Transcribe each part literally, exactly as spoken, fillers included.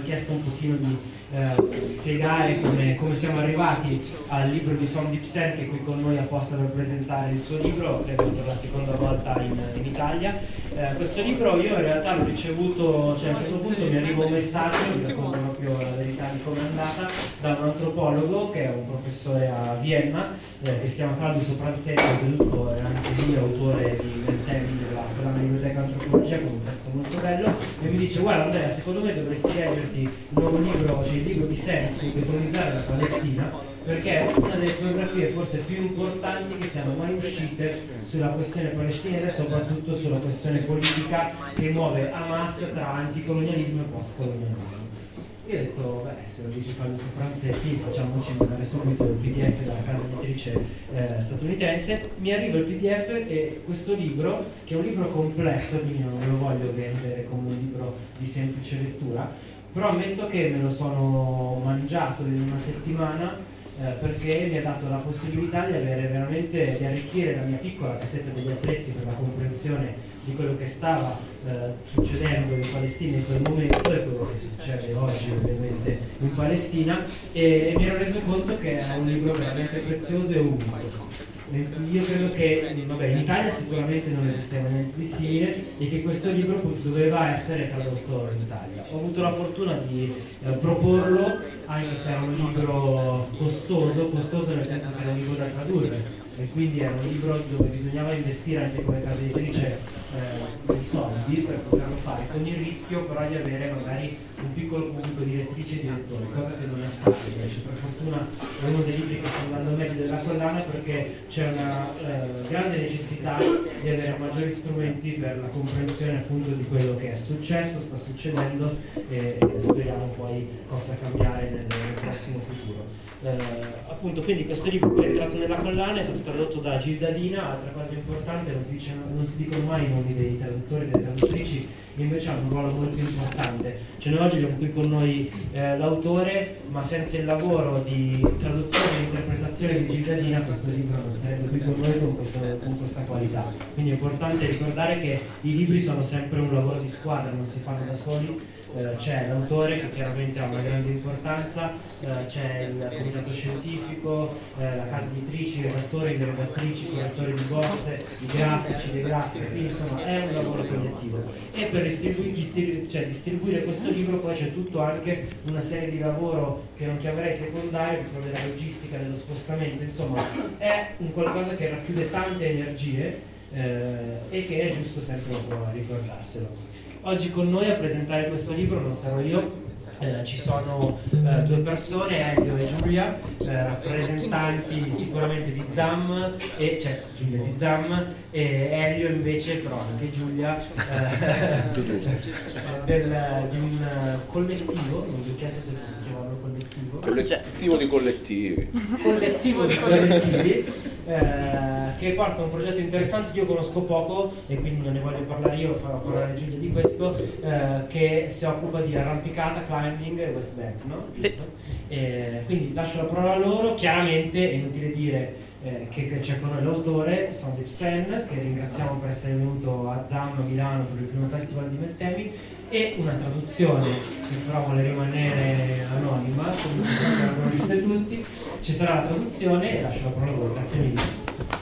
chiesto un pochino di eh, spiegare come, come siamo arrivati al libro di Som Dipsen, che è qui con noi apposta per presentare il suo libro, credo per la seconda volta in, in Italia. Eh, questo libro io in realtà l'ho ricevuto, cioè a un certo punto mi arriva un messaggio, vi racconto proprio la verità di come è andata, da un antropologo che è un professore a Vienna, eh, che si chiama Claudio Sopranzetti, che è anche lui autore di Ventemi della, della biblioteca antropologia, con un testo molto bello, e mi dice: guarda Andrea, secondo me dovresti leggerti il nuovo libro, cioè il libro di sé su decolonizzare la Palestina, perché è una delle biografie forse più importanti che siano mai uscite sulla questione palestinese, soprattutto sulla questione politica che muove Hamas tra anticolonialismo e postcolonialismo. Io ho detto, beh, se lo dice Claudio Sopranzetti, facciamoci mandare subito il P D F dalla casa editrice eh, statunitense. Mi arriva il P D F e questo libro, che è un libro complesso, quindi non ve lo voglio vendere come un libro di semplice lettura, però ammetto che me lo sono mangiato in una settimana, eh, perché mi ha dato la possibilità di avere veramente, di arricchire la mia piccola cassetta degli attrezzi per la comprensione di quello che stava eh, succedendo in Palestina in quel momento e quello che succede oggi ovviamente in Palestina, e, e mi ero reso conto che è un libro veramente prezioso e unico. Io credo che vabbè, in Italia sicuramente non esisteva niente di simile e che questo libro doveva essere tradotto in Italia. Ho avuto la fortuna di eh, proporlo, anche se era un libro costoso, costoso nel senso che era un libro da tradurre, e quindi era un libro dove bisognava investire anche come casa editrice eh, dei soldi per poterlo fare, con il rischio però di avere magari un piccolo pubblico di lettrici e di lettori, cosa che non è stata invece. Per fortuna è uno dei libri che sta andando meglio della collana, perché c'è una eh, grande necessità di avere maggiori strumenti per la comprensione appunto di quello che è successo, sta succedendo e, e speriamo poi possa cambiare nel, nel prossimo futuro. Eh, appunto, quindi questo libro è entrato nella collana, è stato tradotto da Gildadina. Altra cosa importante, non si, dice, non si dicono mai i nomi dei traduttori e delle traduttrici, invece hanno un ruolo molto importante. Cioè noi oggi abbiamo qui con noi eh, l'autore, ma senza il lavoro di traduzione e interpretazione di Gildadina questo libro non sarebbe qui con noi con, questo, con questa qualità. Quindi è importante ricordare che i libri sono sempre un lavoro di squadra, non si fanno da soli. Uh, c'è l'autore che chiaramente ha una grande importanza, uh, c'è il comitato scientifico, uh, la casa editrici, i redattori, le redattrici, i correttori di bozze, i grafici, le grafiche, quindi insomma è un lavoro collettivo. E per distribu- distribu- cioè, distribuire questo libro poi c'è tutto anche una serie di lavoro che non chiamerei secondario, proprio della logistica, dello spostamento, insomma è un qualcosa che racchiude tante energie uh, e che è giusto sempre un po' ricordarselo. Oggi con noi a presentare questo libro non sarò io, eh, ci sono eh, due persone, Elio e Giulia, eh, rappresentanti sicuramente di ZAM, e c'è Giulia di ZAM e Elio invece, però anche Giulia, eh, del, di un collettivo, non vi ho chiesto se posso chiamarlo collettivo. Collettivo di collettivi. Collettivo di collettivi. Eh, che porta un progetto interessante che io conosco poco e quindi non ne voglio parlare io, farò parlare Giulia di questo, eh, che si occupa di arrampicata, climbing e West Bank, no? Giusto? Eh, quindi lascio la parola a loro. Chiaramente è inutile dire eh, che, che c'è con noi l'autore, Som Dipsen, che ringraziamo per essere venuto a ZAM a Milano per il primo festival di Meltemi, e una traduzione che però vuole rimanere anonima, comunque la conoscete tutti. Ci sarà la traduzione e lascio la parola a voi. Grazie mille.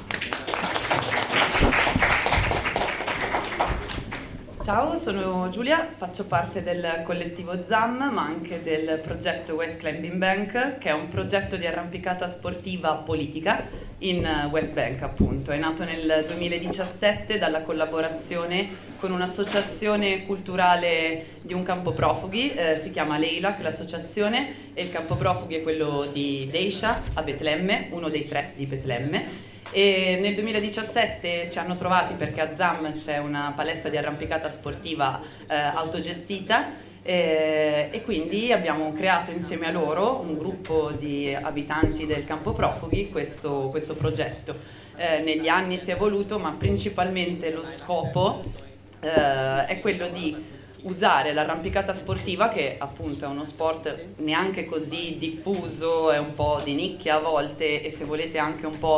Ciao, sono Giulia, faccio parte del collettivo ZAM, ma anche del progetto West Climbing Bank, che è un progetto di arrampicata sportiva politica in West Bank, appunto. È nato nel duemiladiciassette dalla collaborazione con un'associazione culturale di un campo profughi, eh, si chiama Leila, che è l'associazione, e il campo profughi è quello di Deisha a Betlemme, uno dei tre di Betlemme. E nel duemiladiciassette ci hanno trovati perché a ZAM c'è una palestra di arrampicata sportiva eh, autogestita, eh, e quindi abbiamo creato insieme a loro, un gruppo di abitanti del campo profughi, questo, questo progetto. Eh, negli anni si è evoluto, ma principalmente lo scopo eh, è quello di usare l'arrampicata sportiva, che appunto è uno sport neanche così diffuso, è un po' di nicchia a volte e se volete anche un po'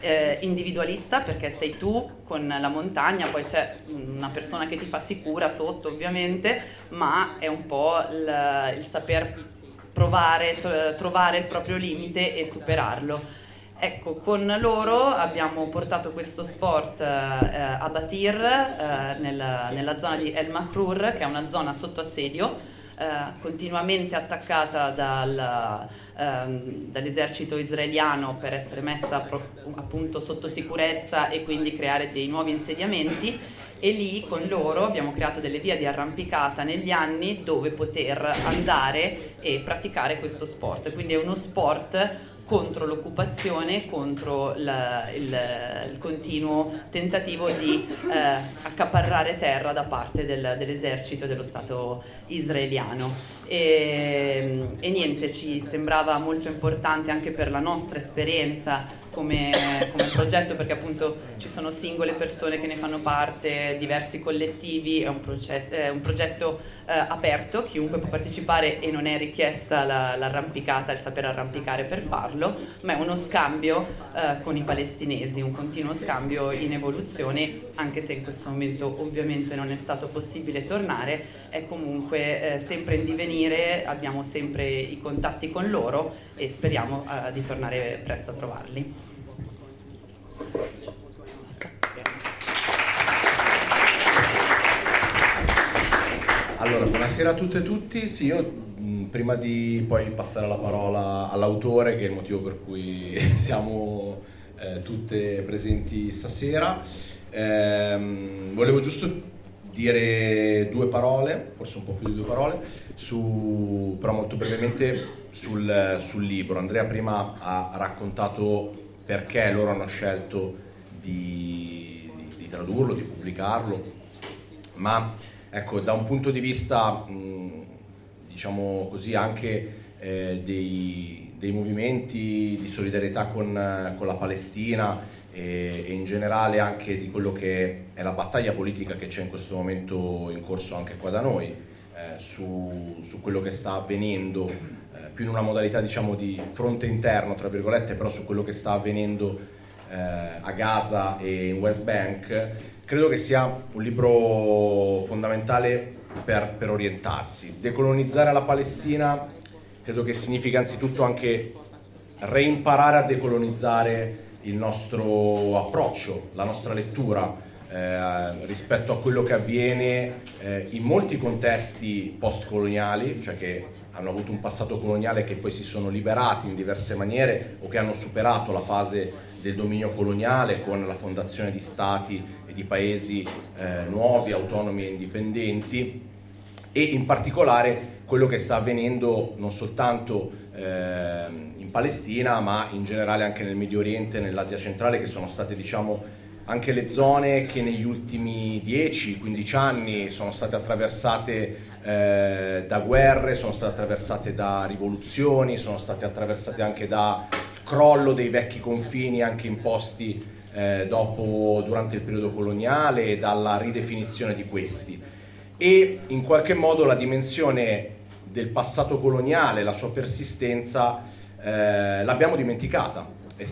eh, individualista, perché sei tu con la montagna, poi c'è una persona che ti fa sicura sotto ovviamente, ma è un po' il, il saper provare, t- trovare il proprio limite e superarlo. Ecco, con loro abbiamo portato questo sport eh, a Batir, eh, nella, nella zona di El Makrur, che è una zona sotto assedio, eh, continuamente attaccata dal, ehm, dall'esercito israeliano per essere messa pro, appunto sotto sicurezza e quindi creare dei nuovi insediamenti. E lì con loro abbiamo creato delle vie di arrampicata negli anni dove poter andare e praticare questo sport. Quindi è uno sport contro l'occupazione, contro la, il, il continuo tentativo di eh, accaparrare terra da parte del, dell'esercito dello Stato israeliano. E, e niente, ci sembrava molto importante anche per la nostra esperienza come, come progetto, perché appunto ci sono singole persone che ne fanno parte, diversi collettivi, è un, processo, è un progetto eh, aperto, chiunque può partecipare e non è richiesta la, l'arrampicata, il saper arrampicare per farlo, ma è uno scambio eh, con i palestinesi, un continuo scambio in evoluzione, anche se in questo momento ovviamente non è stato possibile tornare, è comunque eh, sempre in divenire, abbiamo sempre i contatti con loro e speriamo eh, di tornare presto a trovarli. Allora, buonasera a tutte e tutti. Sì, io mh, prima di poi passare la parola all'autore, che è il motivo per cui siamo eh, tutte presenti stasera, ehm, volevo giusto dire due parole, forse un po' più di due parole, su, però molto brevemente sul, sul libro. Andrea prima ha raccontato perché loro hanno scelto di, di, di tradurlo, di pubblicarlo, ma ecco, da un punto di vista, mh, diciamo così, anche eh, dei, dei movimenti di solidarietà con, con la Palestina e, e in generale anche di quello che è la battaglia politica che c'è in questo momento in corso anche qua da noi, eh, su, su quello che sta avvenendo, eh, più in una modalità diciamo di fronte interno, tra virgolette, però su quello che sta avvenendo eh, a Gaza e in West Bank. Credo che sia un libro fondamentale per, per orientarsi. Decolonizzare la Palestina credo che significa anzitutto anche reimparare a decolonizzare il nostro approccio, la nostra lettura eh, rispetto a quello che avviene eh, in molti contesti postcoloniali, cioè che hanno avuto un passato coloniale che poi si sono liberati in diverse maniere o che hanno superato la fase del dominio coloniale con la fondazione di stati e di paesi eh, nuovi, autonomi e indipendenti, e in particolare quello che sta avvenendo non soltanto eh, in Palestina ma in generale anche nel Medio Oriente e nell'Asia centrale, che sono state diciamo anche le zone che negli ultimi dieci quindici anni sono state attraversate eh, da guerre, sono state attraversate da rivoluzioni, sono state attraversate anche da crollo dei vecchi confini anche imposti eh, dopo, durante il periodo coloniale, e dalla ridefinizione di questi. E in qualche modo la dimensione del passato coloniale, la sua persistenza, eh, l'abbiamo dimenticata. È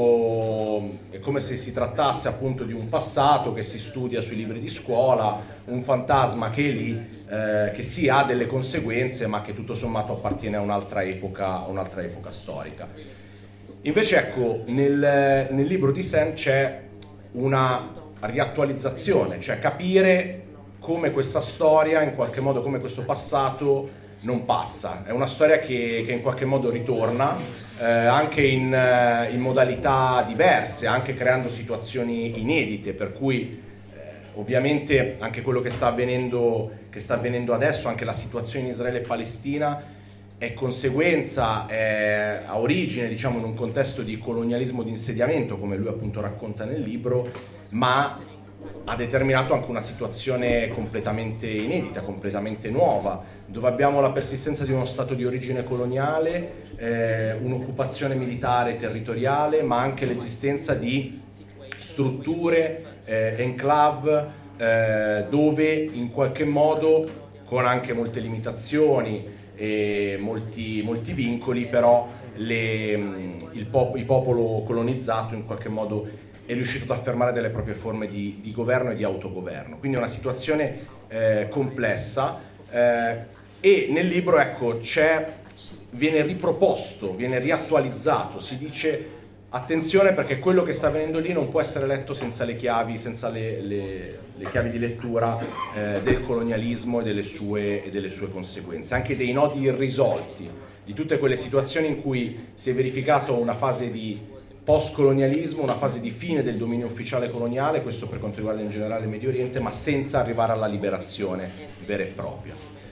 stato, è come se si trattasse appunto di un passato che si studia sui libri di scuola, un fantasma che è lì, eh, che sì ha delle conseguenze, ma che tutto sommato appartiene a un'altra epoca, a un'altra epoca storica. Invece ecco, nel, nel libro di Sam c'è una riattualizzazione, cioè capire come questa storia, in qualche modo come questo passato non passa. È una storia che, che in qualche modo ritorna, eh, anche in, eh, in modalità diverse, anche creando situazioni inedite, per cui eh, ovviamente anche quello che sta avvenendo, che sta avvenendo adesso, anche la situazione in Israele e Palestina, è conseguenza, è a origine diciamo in un contesto di colonialismo di insediamento, come lui appunto racconta nel libro, ma ha determinato anche una situazione completamente inedita, completamente nuova, dove abbiamo la persistenza di uno stato di origine coloniale, eh, un'occupazione militare territoriale, ma anche l'esistenza di strutture, eh, enclave, eh, dove in qualche modo, con anche molte limitazioni e molti, molti vincoli, però le, il, pop, il popolo colonizzato in qualche modo è riuscito ad affermare delle proprie forme di, di governo e di autogoverno. Quindi è una situazione eh, complessa eh, e nel libro, ecco, c'è, viene riproposto, viene riattualizzato, si dice attenzione perché quello che sta avvenendo lì non può essere letto senza le chiavi, senza le, le, le chiavi di lettura eh, del colonialismo e delle, sue, e delle sue conseguenze, anche dei nodi irrisolti, di tutte quelle situazioni in cui si è verificato una fase di post-colonialismo, una fase di fine del dominio ufficiale coloniale, questo per quanto riguarda in generale il Medio Oriente, ma senza arrivare alla liberazione vera e propria.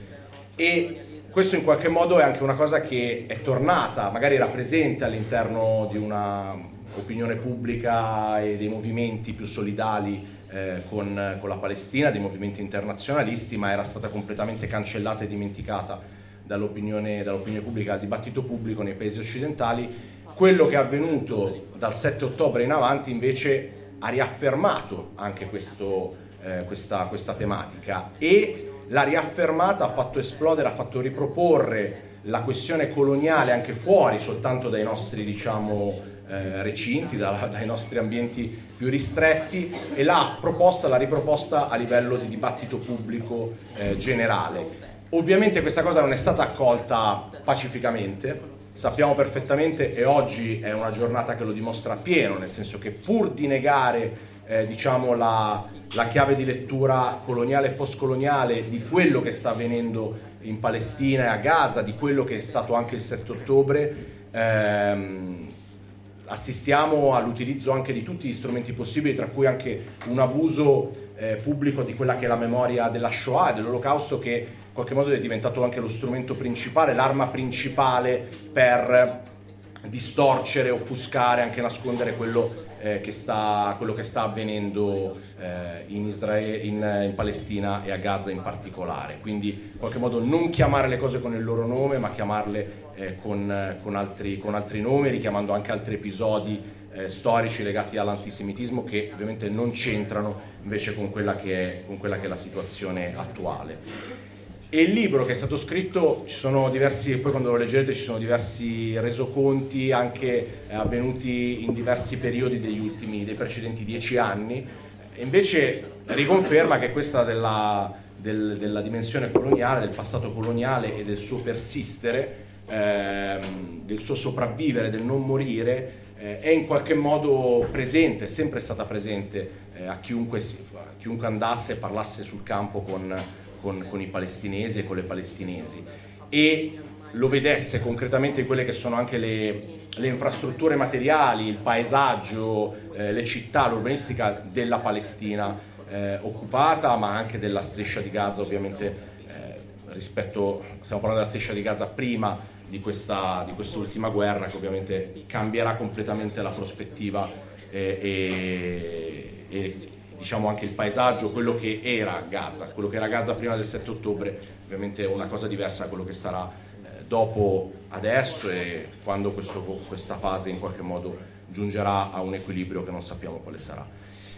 E questo in qualche modo è anche una cosa che è tornata, magari era presente all'interno di una opinione pubblica e dei movimenti più solidali eh, con, con la Palestina, dei movimenti internazionalisti, ma era stata completamente cancellata e dimenticata dall'opinione, dall'opinione pubblica, dal dibattito pubblico nei paesi occidentali. Quello che è avvenuto dal sette ottobre in avanti invece ha riaffermato anche questo, eh, questa, questa tematica e l'ha riaffermata, ha fatto esplodere, ha fatto riproporre la questione coloniale anche fuori soltanto dai nostri, diciamo, eh, recinti, da, dai nostri ambienti più ristretti, e l'ha proposta, l'ha riproposta a livello di dibattito pubblico eh, generale. Ovviamente questa cosa non è stata accolta pacificamente, sappiamo perfettamente, e oggi è una giornata che lo dimostra appieno, nel senso che pur di negare eh, diciamo la la chiave di lettura coloniale e postcoloniale di quello che sta avvenendo in Palestina e a Gaza, di quello che è stato anche il sette ottobre, ehm, assistiamo all'utilizzo anche di tutti gli strumenti possibili, tra cui anche un abuso eh, pubblico di quella che è la memoria della Shoah, dell'Olocausto, che in qualche modo è diventato anche lo strumento principale, l'arma principale per distorcere, offuscare, anche nascondere quello Eh, che sta, quello che sta avvenendo eh, in, Israele, in, in Palestina e a Gaza in particolare. Quindi in qualche modo non chiamare le cose con il loro nome, ma chiamarle eh, con, con, altri, con altri nomi, richiamando anche altri episodi eh, storici legati all'antisemitismo che ovviamente non c'entrano invece con quella che è, con quella che è la situazione attuale. E il libro che è stato scritto, ci sono diversi, poi quando lo leggerete ci sono diversi resoconti anche eh, avvenuti in diversi periodi degli ultimi, dei precedenti dieci anni, e invece riconferma che questa della, del, della dimensione coloniale, del passato coloniale e del suo persistere, ehm, del suo sopravvivere, del non morire, eh, è in qualche modo presente, è sempre stata presente eh, a, chiunque, a chiunque andasse e parlasse sul campo con Con, con i palestinesi e con le palestinesi, e lo vedesse concretamente in quelle che sono anche le, le infrastrutture materiali, il paesaggio, eh, le città, l'urbanistica della Palestina eh, occupata, ma anche della striscia di Gaza, ovviamente eh, rispetto, stiamo parlando della striscia di Gaza prima di questa di quest'ultima guerra, che ovviamente cambierà completamente la prospettiva eh, e, e diciamo anche il paesaggio, quello che era Gaza, quello che era Gaza prima del sette ottobre, ovviamente è una cosa diversa da quello che sarà eh, dopo adesso, e quando questo, questa fase in qualche modo giungerà a un equilibrio che non sappiamo quale sarà.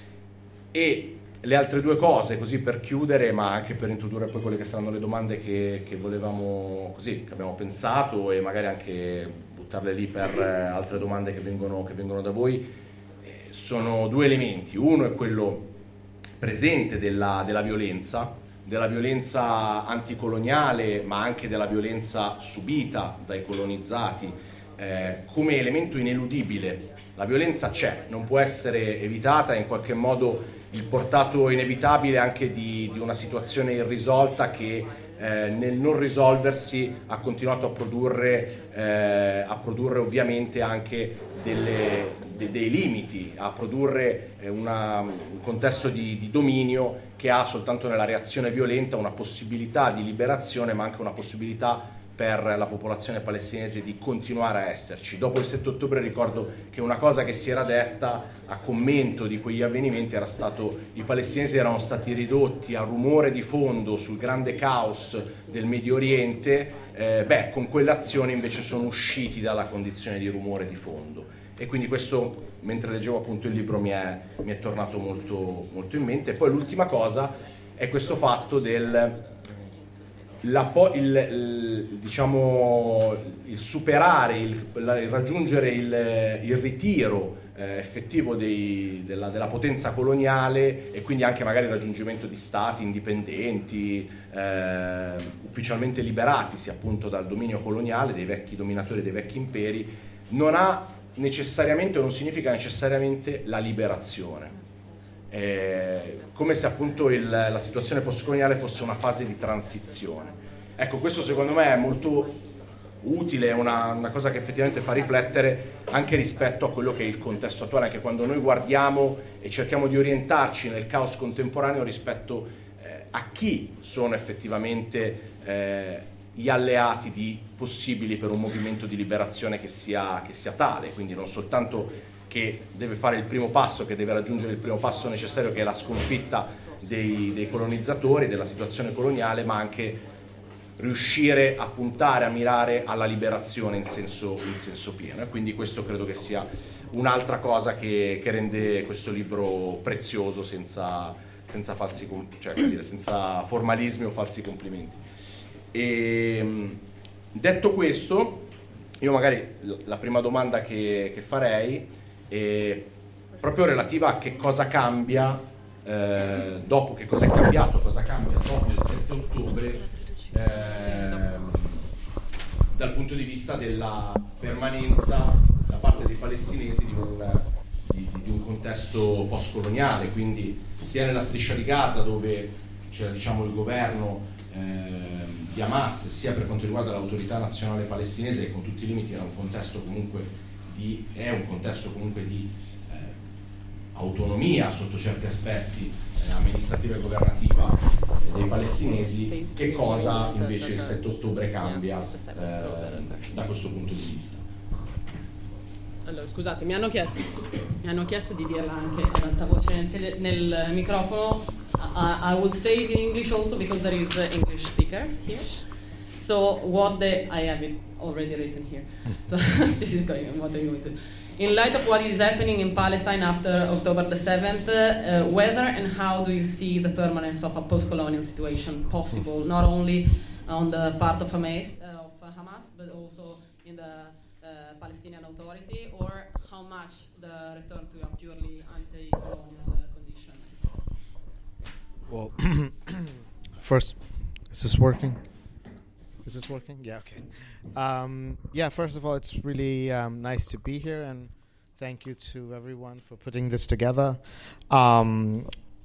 E le altre due cose, così per chiudere, ma anche per introdurre poi quelle che saranno le domande che, che volevamo, così, che abbiamo pensato, e magari anche buttarle lì per eh, altre domande che vengono, che vengono da voi, sono due elementi. Uno è quello presente della, della violenza, della violenza anticoloniale, ma anche della violenza subita dai colonizzati, eh, come elemento ineludibile. La violenza c'è, non può essere evitata, è in qualche modo il portato inevitabile anche di, di una situazione irrisolta che eh, nel non risolversi ha continuato a produrre, eh, a produrre ovviamente anche delle, de, dei limiti, a produrre eh, una, un contesto di, di dominio che ha soltanto nella reazione violenta una possibilità di liberazione, ma anche una possibilità per la popolazione palestinese di continuare a esserci. Dopo il sette ottobre ricordo che una cosa che si era detta a commento di quegli avvenimenti era stato: i palestinesi erano stati ridotti a rumore di fondo sul grande caos del Medio Oriente, eh, beh, con quell'azione invece sono usciti dalla condizione di rumore di fondo. E quindi questo, mentre leggevo appunto il libro, mi è, mi è tornato molto, molto in mente. E poi l'ultima cosa è questo fatto del... La, il, il, il, diciamo, il superare, il, il raggiungere il, il ritiro eh, effettivo dei, della, della potenza coloniale e quindi anche magari il raggiungimento di stati indipendenti, eh, ufficialmente liberatisi appunto dal dominio coloniale, dei vecchi dominatori, dei vecchi imperi, non ha necessariamente o non significa necessariamente la liberazione. Eh, come se appunto il, la situazione postcoloniale fosse una fase di transizione. Ecco, questo secondo me è molto utile, è una, una cosa che effettivamente fa riflettere anche rispetto a quello che è il contesto attuale, anche quando noi guardiamo e cerchiamo di orientarci nel caos contemporaneo rispetto eh, a chi sono effettivamente eh, gli alleati di, possibili per un movimento di liberazione che sia, che sia tale, quindi non soltanto che deve fare il primo passo, che deve raggiungere il primo passo necessario, che è la sconfitta dei, dei colonizzatori, della situazione coloniale, ma anche riuscire a puntare, a mirare alla liberazione in senso, in senso pieno. E quindi questo credo che sia un'altra cosa che, che rende questo libro prezioso, senza, senza, falsi, cioè, dire, senza formalismi o falsi complimenti. E, detto questo, io magari la prima domanda che, che farei è proprio relativa a che cosa cambia eh, dopo, che cosa è cambiato, cosa cambia dopo il sette ottobre eh, dal punto di vista della permanenza da parte dei palestinesi di un, di, di un contesto postcoloniale, quindi sia nella striscia di Gaza dove c'era, diciamo, il governo eh, di Hamas, sia per quanto riguarda l'autorità nazionale palestinese, che con tutti i limiti era un contesto comunque di, è un contesto comunque di eh, autonomia sotto certi aspetti eh, amministrativa e governativa eh, dei palestinesi. Che cosa invece il sette ottobre cambia eh, da questo punto di vista? Allora, scusate, mi hanno chiesto, mi hanno chiesto di dirla anche ad alta voce nel, nel microfono. I, I will say it in English also because there is uh, English speakers here. So what the, I have it already written here. So this is going on what I'm going to do. In light of what is happening in Palestine after October the seventh, uh, whether and how do you see the permanence of a post-colonial situation possible, not only on the part of Hamas, uh, of Hamas but also in the uh, Palestinian Authority, or how much the return to a purely anti-colonial uh, condition? Well, first, is this working? Is this working? Yeah, okay. Um, yeah, first of all, it's really um, nice to be here, and thank you to everyone for putting this together. Um,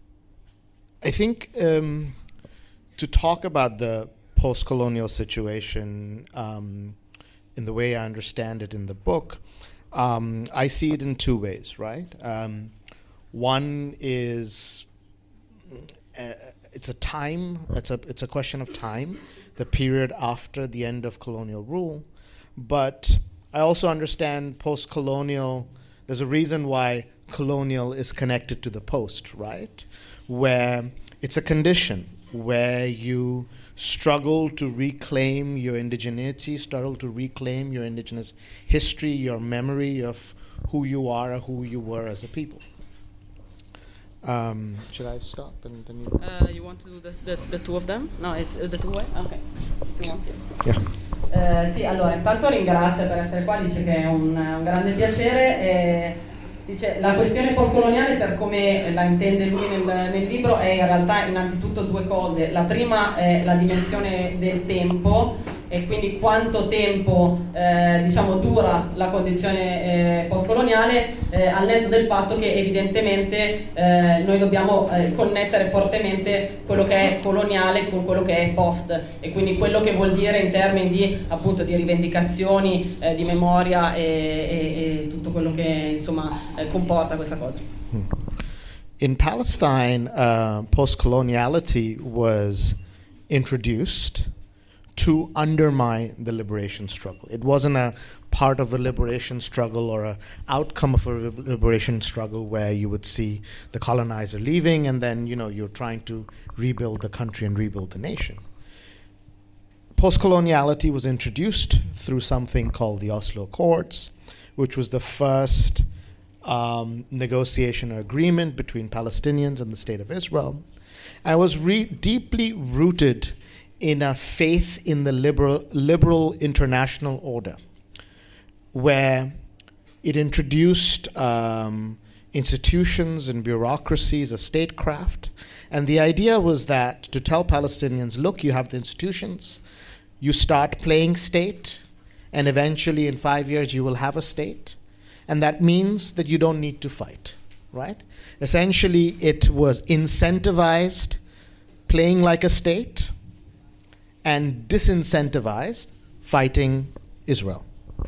I think um, to talk about the post-colonial situation um, in the way I understand it in the book, um, I see it in two ways, right? Um, one is uh, it's a time, it's a it's a question of time, the period after the end of colonial rule. But I also understand post-colonial, there's a reason why colonial is connected to the post, right? Where it's a condition where you struggle to reclaim your indigeneity, struggle to reclaim your indigenous history, your memory of who you are or who you were as a people. Um, should I stop and then you? Uh, you want to do the, the, the two of them? No, it's uh, the two way? Okay. If you want, yes. Yeah. Uh, sì, allora, intanto ringrazio per essere qua, dice che è un, un grande piacere. E dice, la questione postcoloniale, per come la intende lui nel, nel libro, è in realtà innanzitutto due cose. La prima è la dimensione del tempo, e quindi quanto tempo eh, diciamo dura la condizione eh, postcoloniale, eh, al netto del fatto che evidentemente eh, noi dobbiamo eh, connettere fortemente quello che è coloniale con quello che è post, e quindi quello che vuol dire in termini di, appunto, di rivendicazioni, eh, di memoria e, e, e tutto quello che insomma eh, comporta questa cosa. In Palestine, uh, post-coloniality was introduced to undermine the liberation struggle. It wasn't a part of a liberation struggle or an outcome of a liberation struggle where you would see the colonizer leaving and then, you know, you're trying to rebuild the country and rebuild the nation. Post-coloniality was introduced through something called the Oslo Accords, which was the first um, negotiation or agreement between Palestinians and the State of Israel. And it was re- deeply rooted in a faith in the liberal, liberal international order, where it introduced um, institutions and bureaucracies of statecraft. And the idea was that to tell Palestinians, look, you have the institutions, you start playing state, and eventually in five years you will have a state. And that means that you don't need to fight, right? Essentially, it was incentivized playing like a state and disincentivized fighting Israel.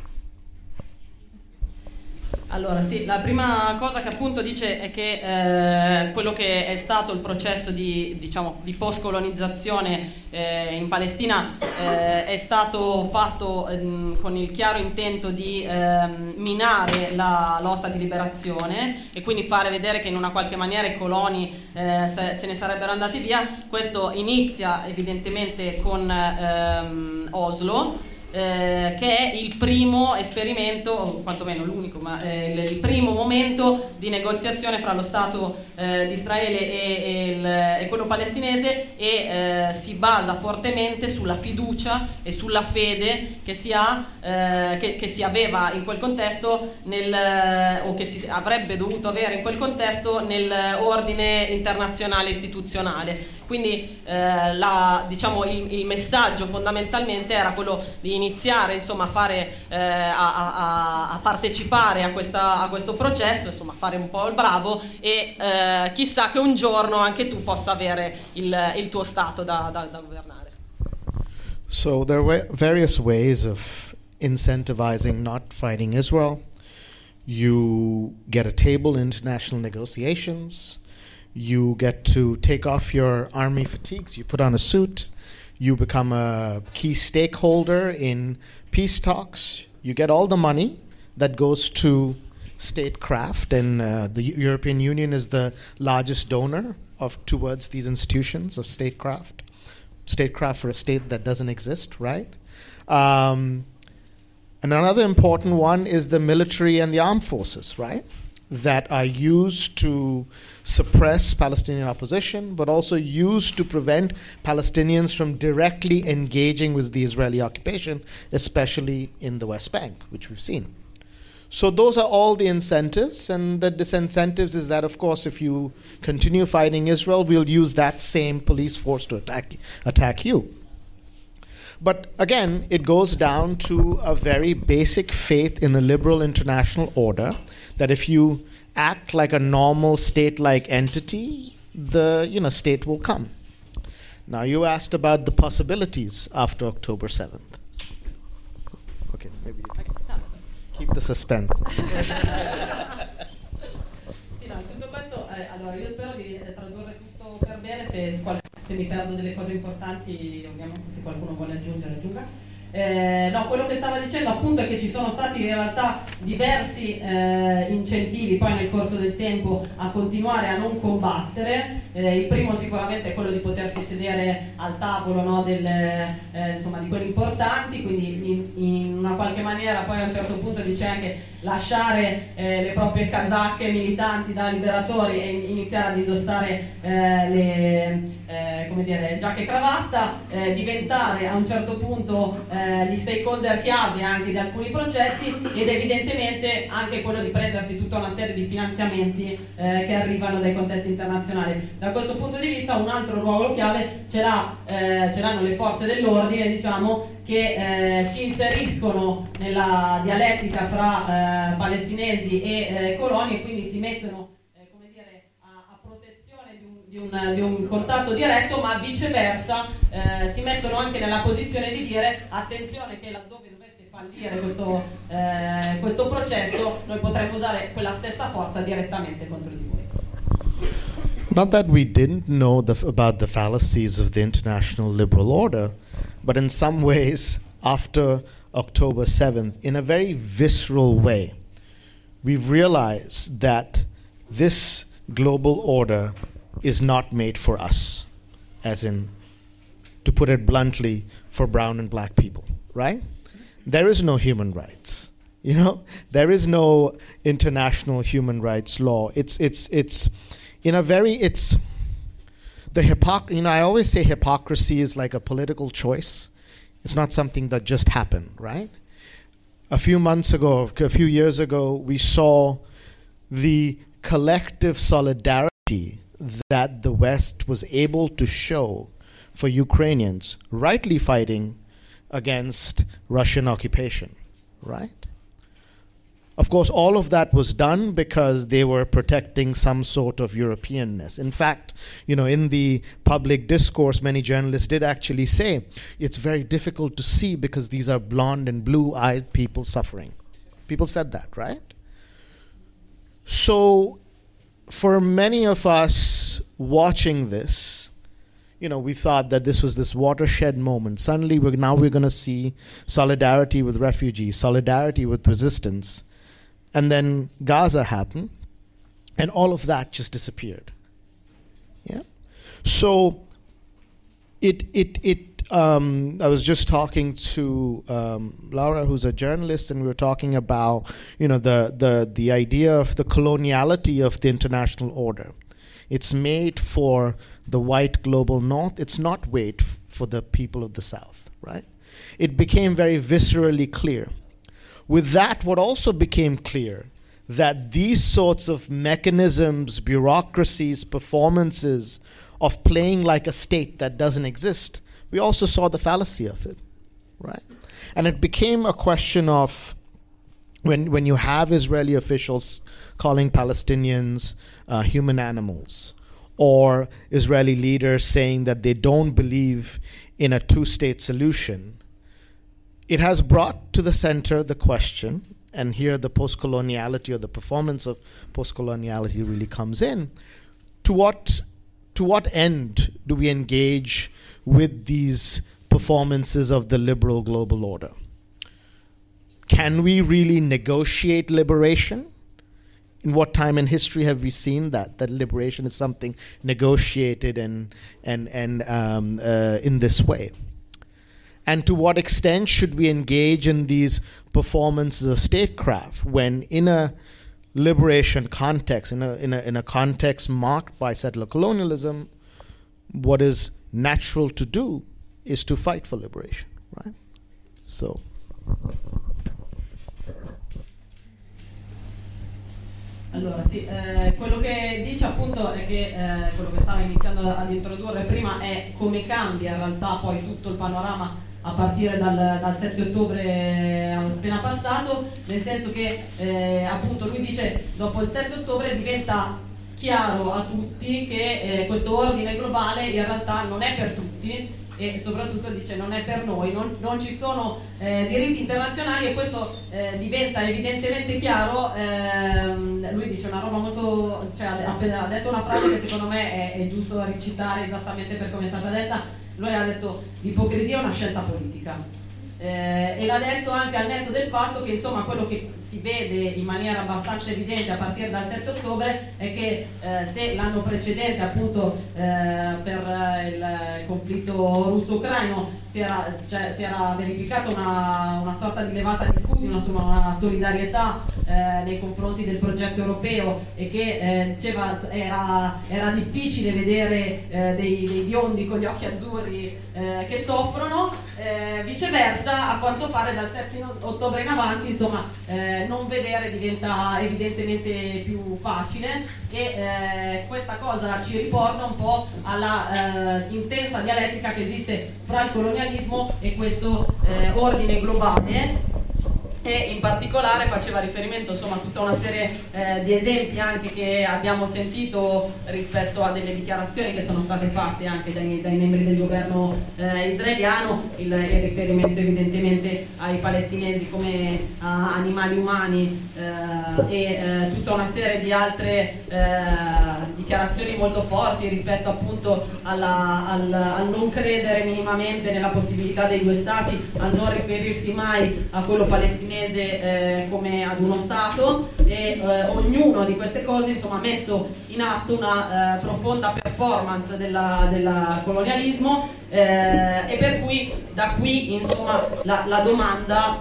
Allora sì, la prima cosa che appunto dice è che eh, quello che è stato il processo di, diciamo, di post-colonizzazione eh, in Palestina eh, è stato fatto eh, con il chiaro intento di eh, minare la lotta di liberazione e quindi fare vedere che in una qualche maniera i coloni eh, se, se ne sarebbero andati via. Questo inizia evidentemente con ehm, Oslo, Eh, che è il primo esperimento, o quantomeno l'unico, ma eh, il, il primo momento di negoziazione fra lo Stato eh, di Israele e, e, il, e quello palestinese, e eh, si basa fortemente sulla fiducia e sulla fede che si ha, eh, che, che si aveva in quel contesto nel, o che si avrebbe dovuto avere in quel contesto nell'ordine internazionale istituzionale. Quindi eh, la, diciamo, il, il messaggio fondamentalmente era quello di iniziare, insomma, a fare eh, a, a, a partecipare a, questa, a questo processo, insomma, a fare un po' il bravo, e eh, chissà che un giorno anche tu possa avere il, il tuo stato da, da, da governare. So there were various ways of incentivizing not fighting Israel. You get a table in international negotiations. You get to take off your army fatigues, you put on a suit, you become a key stakeholder in peace talks, you get all the money that goes to statecraft, and uh, the European Union is the largest donor of towards these institutions of statecraft, statecraft for a state that doesn't exist, right? Um, and another important one is the military and the armed forces, right? That are used to suppress Palestinian opposition, but also used to prevent Palestinians from directly engaging with the Israeli occupation, especially in the West Bank, which we've seen. So those are all the incentives, and the disincentives is that, of course, if you continue fighting Israel, we'll use that same police force to attack, attack you. But again, it goes down to a very basic faith in a liberal international order, that if you act like a normal state-like entity, the you know state will come. Now, you asked about the possibilities after October seventh. Okay, maybe you can keep the suspense. Sì, no, tutto questo, eh, allora io spero di tradurre tutto per bene, se, qual- se mi perdo delle cose importanti, ovviamente se qualcuno vuole aggiungere, aggiunga. Eh, no, quello che stava dicendo appunto è che ci sono stati in realtà diversi eh, incentivi poi nel corso del tempo a continuare a non combattere. Eh, il primo sicuramente è quello di potersi sedere al tavolo, no, del, eh, insomma, di quelli importanti, quindi in, in una qualche maniera poi a un certo punto dice anche lasciare eh, le proprie casacche militanti da liberatori e iniziare ad indossare eh, le eh, come dire, giacca e cravatta, eh, diventare a un certo punto eh, gli stakeholder chiave anche di alcuni processi, ed evidentemente anche quello di prendersi tutta una serie di finanziamenti eh, che arrivano dai contesti internazionali. Da questo punto di vista un altro ruolo chiave ce, l'ha, eh, ce l'hanno le forze dell'ordine, diciamo, che eh, si inseriscono nella dialettica fra eh, palestinesi e eh, coloni, e quindi si mettono eh, come dire, a, a protezione di un, di, un, di un contatto diretto, ma viceversa eh, si mettono anche nella posizione di dire attenzione che laddove dovesse fallire questo, eh, questo processo noi potremmo usare quella stessa forza direttamente contro di voi. Not that we didn't know the, about the fallacies of the international liberal order, but in some ways, after October seventh, in a very visceral way, we've realized that this global order is not made for us, as in, to put it bluntly, for brown and black people, right? There is no human rights. You know, there is no international human rights law. It's, it's, it's, in a very, it's, the hypoc- you know, I always say hypocrisy is like a political choice. It's not something that just happened, right? A few months ago, a few years ago, we saw the collective solidarity that the West was able to show for Ukrainians rightly fighting against Russian occupation, right? Of course, all of that was done because they were protecting some sort of Europeanness. In fact, you know, in the public discourse, many journalists did actually say it's very difficult to see because these are blonde and blue-eyed people suffering. People said that, right? So, for many of us watching this, you know, we thought that this was this watershed moment. Suddenly, we're, now we're going to see solidarity with refugees, solidarity with resistance. And then Gaza happened, and all of that just disappeared. Yeah. So it it it. Um, I was just talking to um, Laura, who's a journalist, and we were talking about you know the the the idea of the coloniality of the international order. It's made for the white global north. It's not made f- for the people of the south, right? It became very viscerally clear. With that, what also became clear, that these sorts of mechanisms, bureaucracies, performances of playing like a state that doesn't exist, we also saw the fallacy of it, right? And it became a question of when when you have Israeli officials calling Palestinians uh, human animals, or Israeli leaders saying that they don't believe in a two-state solution, it has brought to the center the question, and here the post-coloniality or the performance of post-coloniality really comes in, to what, to what end do we engage with these performances of the liberal global order? Can we really negotiate liberation? In what time in history have we seen that, that liberation is something negotiated and, and, and um, uh, in this way? And to what extent should we engage in these performances of statecraft when in a liberation context, in a, in a, in a context marked by settler colonialism, what is natural to do is to fight for liberation, right? So. Allora sì, eh, quello che dice appunto è che eh, quello che stava iniziando ad introdurre prima è come cambia in realtà poi tutto il panorama a partire dal, dal sette ottobre appena passato, nel senso che eh, appunto lui dice dopo il sette ottobre diventa chiaro a tutti che eh, questo ordine globale in realtà non è per tutti e soprattutto dice non è per noi, non, non ci sono eh, diritti internazionali e questo eh, diventa evidentemente chiaro. ehm, lui dice una roba molto, cioè ha, ha detto una frase che secondo me è, è giusto ricitare esattamente per come è stata detta. Lui ha detto l'ipocrisia è una scelta politica eh, e l'ha detto anche al netto del fatto che insomma quello che si vede in maniera abbastanza evidente a partire dal sette ottobre è che eh, se l'anno precedente appunto eh, per il, il conflitto russo-ucraino si era, cioè, si era verificata una, una sorta di levata di scudi, una, insomma, una solidarietà eh, nei confronti del progetto europeo e che eh, diceva era, era difficile vedere eh, dei, dei biondi con gli occhi azzurri eh, che soffrono, eh, viceversa a quanto pare dal sette ottobre in avanti insomma eh, non vedere diventa evidentemente più facile e eh, questa cosa ci riporta un po' alla eh, intensa dialettica che esiste fra il colonialismo e questo eh, ordine globale e in particolare faceva riferimento insomma a tutta una serie eh, di esempi anche che abbiamo sentito rispetto a delle dichiarazioni che sono state fatte anche dai, dai membri del governo eh, israeliano, il, il riferimento evidentemente ai palestinesi come a animali umani eh, e eh, tutta una serie di altre eh, dichiarazioni molto forti rispetto appunto alla, al, al non credere minimamente nella possibilità dei due stati, al non riferirsi mai a quello palestinese Eh, come ad uno Stato e eh, ognuno di queste cose insomma ha messo in atto una eh, profonda performance della, del colonialismo eh, e per cui da qui insomma la, la domanda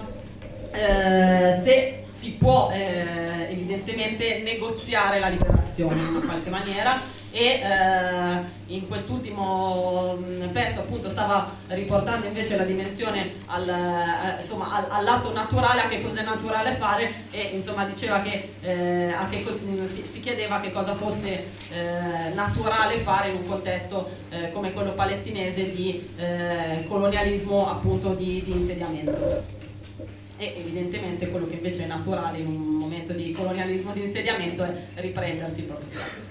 eh, se si può eh, evidentemente negoziare la liberazione in qualche maniera e eh, in quest'ultimo pezzo appunto stava riportando invece la dimensione al, eh, insomma, al, al lato naturale, a che cos'è naturale fare, e insomma diceva che, eh, a che si, si chiedeva che cosa fosse eh, naturale fare in un contesto eh, come quello palestinese di eh, colonialismo appunto di, di insediamento. E evidentemente quello che invece è naturale in un momento di colonialismo di insediamento è riprendersi il proprio spazio.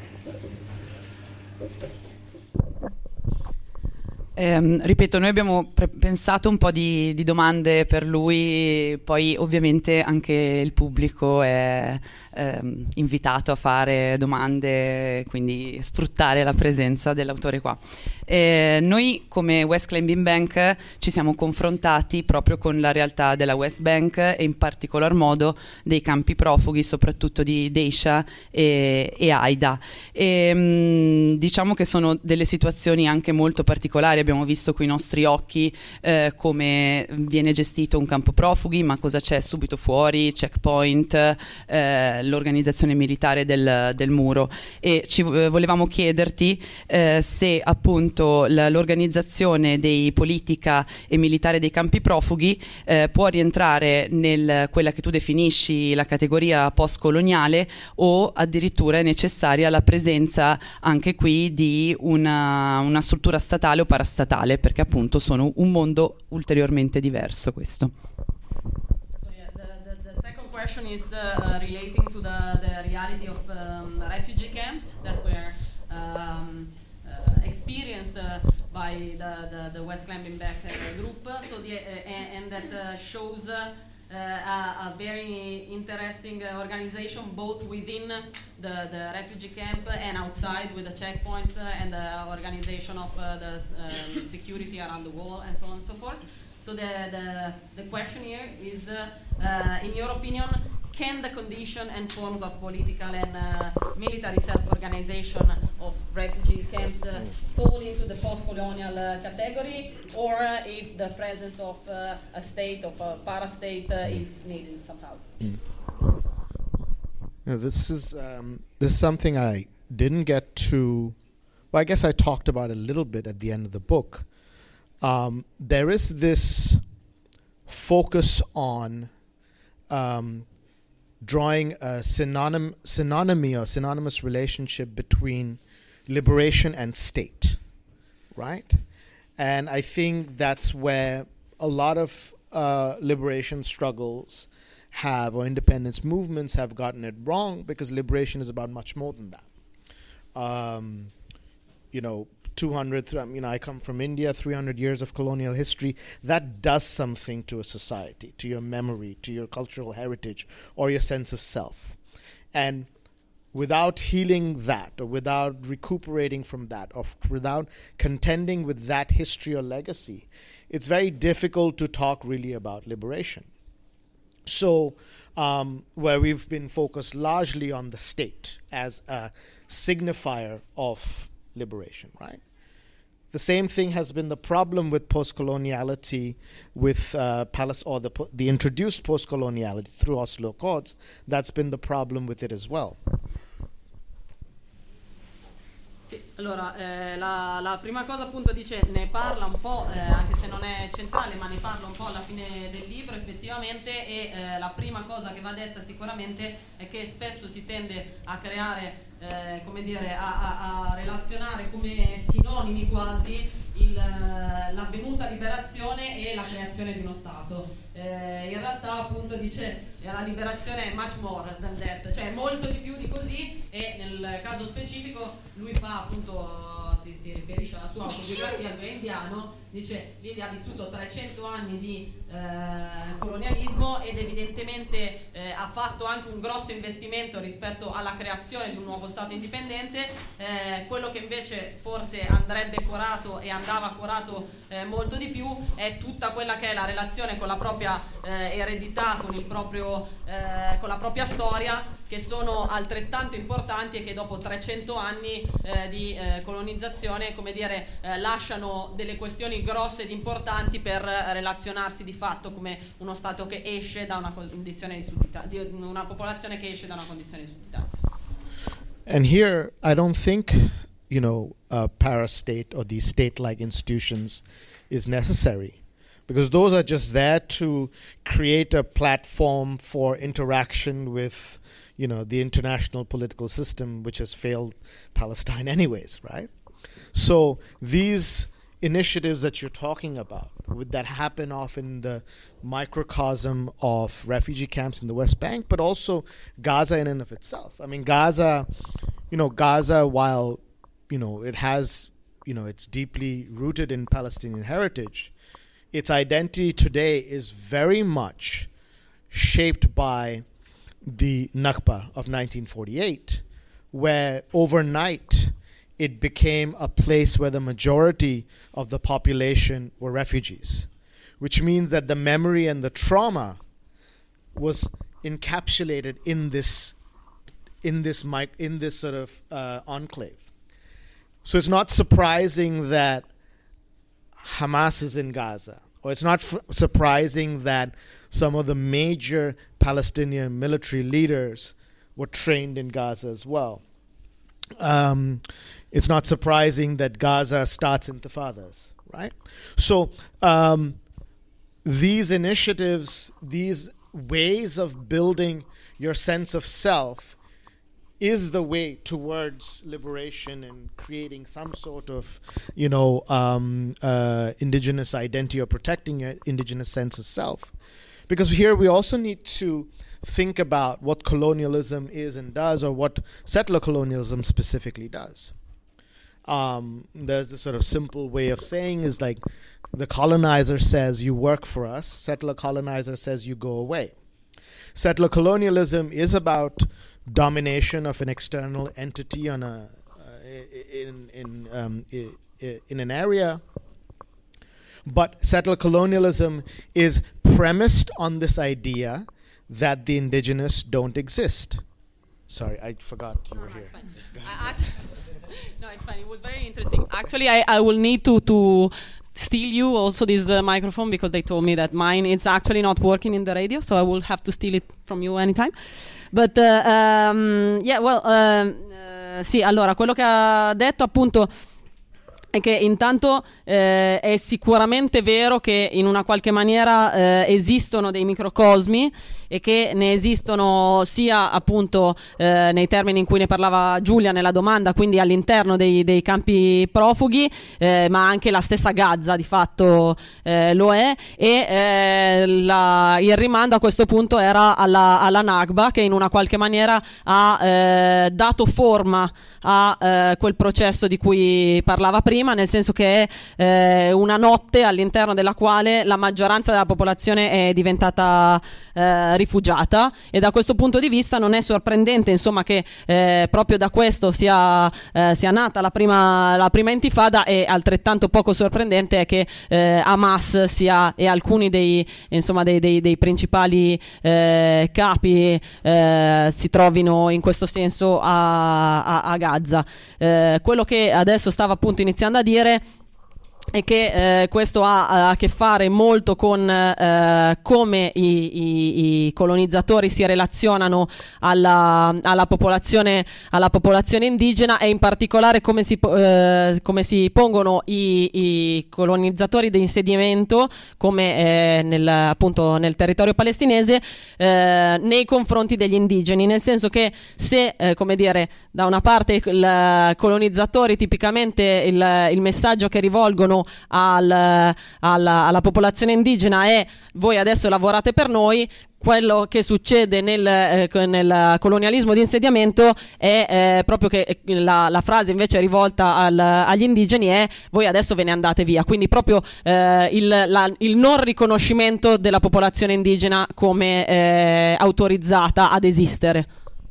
Eh, ripeto, noi abbiamo pre- pensato un po' di, di domande per lui, poi ovviamente anche il pubblico è ehm, invitato a fare domande, quindi sfruttare la presenza dell'autore qua. Eh, noi come West Climbing Bank ci siamo confrontati proprio con la realtà della West Bank e in particolar modo dei campi profughi, soprattutto di Deisha e, e Aida. E, mh, diciamo che sono delle situazioni anche molto particolari. Abbiamo visto coi nostri occhi eh, come viene gestito un campo profughi, ma cosa c'è subito fuori, checkpoint, eh, l'organizzazione militare del, del muro. E ci eh, volevamo chiederti eh, se appunto la, l'organizzazione dei politica e militare dei campi profughi eh, può rientrare nel quella che tu definisci la categoria post-coloniale, o addirittura è necessaria la presenza anche qui di una, una struttura statale o parastatale, perché appunto sono un mondo ulteriormente diverso questo. So yeah, the, the, the second question is uh, relating to the, the reality of um, refugee camps that were um, uh, experienced uh, by the, the, the West Climbing Bank uh, group, so the, uh, and, and that uh, shows uh, Uh, a, a very interesting uh, organization both within the, the refugee camp and outside, with the checkpoints uh, and the organization of uh, the um, security around the wall and so on and so forth. So the, the, the question here is, uh, uh, in your opinion, can the condition and forms of political and uh, military self-organization of refugee camps uh, fall into the post-colonial uh, category, or uh, if the presence of uh, a state, of a para-state, uh, is needed somehow? Mm. Yeah, this is um, this is something I didn't get to. Well, I guess I talked about it a little bit at the end of the book. Um, there is this focus on um, drawing a synonym, synonymy or synonymous relationship between liberation and state, right? And I think that's where a lot of uh, liberation struggles have, or independence movements have gotten it wrong, because liberation is about much more than that. Um, you know, two hundred, you know, I come from India, three hundred years of colonial history. That does something to a society, to your memory, to your cultural heritage, or your sense of self. And without healing that, or without recuperating from that, or without contending with that history or legacy, it's very difficult to talk really about liberation. So, um, where we've been focused largely on the state as a signifier of liberation, right? The same thing has been the problem with post-coloniality, with uh, Palestine, or the the introduced post-coloniality through Oslo Accords. That's been the problem with it as well. Sì, allora, eh, la, la prima cosa appunto dice, ne parla un po', eh, anche se non è centrale, ma ne parla un po' alla fine del libro effettivamente, e eh, la prima cosa che va detta sicuramente è che spesso si tende a creare, eh, come dire, a, a, a relazionare come sinonimi quasi il, l'avvenuta liberazione e la creazione di uno Stato. Eh, in realtà appunto dice la liberazione è much more than that, cioè molto di più di così, e nel caso specifico lui fa appunto, si, si riferisce alla sua autobiografia, lui è indiano, dice l'India ha vissuto trecento anni di eh, colonialismo, ed evidentemente eh, ha fatto anche un grosso investimento rispetto alla creazione di un nuovo Stato indipendente. Eh, quello che invece forse andrebbe curato e andava curato eh, molto di più è tutta quella che è la relazione con la propria eh, eredità, con il proprio eh, con la propria storia, che sono altrettanto importanti e che dopo trecento anni eh, di eh, colonizzazione, come dire, eh, lasciano delle questioni grosse ed importanti per relazionarsi di fatto come uno Stato che esce da una condizione di sudditanza, di una popolazione che esce da una condizione di sudditanza. And here I don't think you know, uh, para-state or these state-like institutions is necessary, because those are just there to create a platform for interaction with, you know, the international political system, which has failed Palestine anyways, right? So these initiatives that you're talking about, would that happen off in the microcosm of refugee camps in the West Bank, but also Gaza in and of itself. I mean, Gaza, you know, Gaza, while, you know, it has, you know, it's deeply rooted in Palestinian heritage, its identity today is very much shaped by the Nakba of nineteen forty-eight, where overnight it became a place where the majority of the population were refugees, which means that the memory and the trauma was encapsulated in this, in this, mic- in this sort of uh, enclave. So it's not surprising that Hamas is in Gaza, or it's not f- surprising that some of the major Palestinian military leaders were trained in Gaza as well. Um, it's not surprising that Gaza starts intifadas, right? So um, these initiatives, these ways of building your sense of self is the way towards liberation and creating some sort of, you know, um, uh, indigenous identity or protecting your indigenous sense of self. Because here we also need to think about what colonialism is and does, or what settler colonialism specifically does. Um, there's this sort of simple way of saying is like, the colonizer says you work for us, settler colonizer says you go away. Settler colonialism is about domination of an external entity on a uh, in in um, in an area. But settler colonialism is premised on this idea that the indigenous don't exist. Sorry, I forgot you were no, here. It's I, I, no, it's fine. It was very interesting. Actually, I, I will need to to steal you also this uh, microphone, because they told me that mine is actually not working in the radio, so I will have to steal it from you anytime. But uh, um, yeah, well, uh, uh, sì, allora quello che ha detto appunto è che intanto eh, è sicuramente vero che in una qualche maniera eh, esistono dei microcosmi, e che ne esistono sia appunto eh, nei termini in cui ne parlava Giulia nella domanda, quindi all'interno dei, dei campi profughi, eh, ma anche la stessa Gaza di fatto eh, lo è, e eh, la, il rimando a questo punto era alla, alla Nakba, che in una qualche maniera ha eh, dato forma a eh, quel processo di cui parlava prima, nel senso che è eh, una notte all'interno della quale la maggioranza della popolazione è diventata eh, rifugiata, e da questo punto di vista non è sorprendente, insomma, che eh, proprio da questo sia, eh, sia nata la prima, la prima intifada, e altrettanto poco sorprendente è che eh, Hamas sia, e alcuni dei, insomma, dei, dei, dei principali eh, capi eh, si trovino in questo senso a, a, a Gaza. Eh, quello che adesso stava appunto iniziando a dire è che eh, questo ha a che fare molto con eh, come i, i, i colonizzatori si relazionano alla, alla, popolazione, alla popolazione indigena, e in particolare come si, eh, come si pongono i, i colonizzatori di insediamento, come eh, nel, appunto nel territorio palestinese, eh, nei confronti degli indigeni, nel senso che se, eh, come dire, da una parte i colonizzatori tipicamente il, il messaggio che rivolgono Al, alla, alla popolazione indigena è: voi adesso lavorate per noi. Quello che succede nel, eh, nel colonialismo di insediamento è eh, proprio che la, la frase invece rivolta al, agli indigeni è: voi adesso ve ne andate via. Quindi proprio eh, il, la, il non riconoscimento della popolazione indigena come eh, autorizzata ad esistere.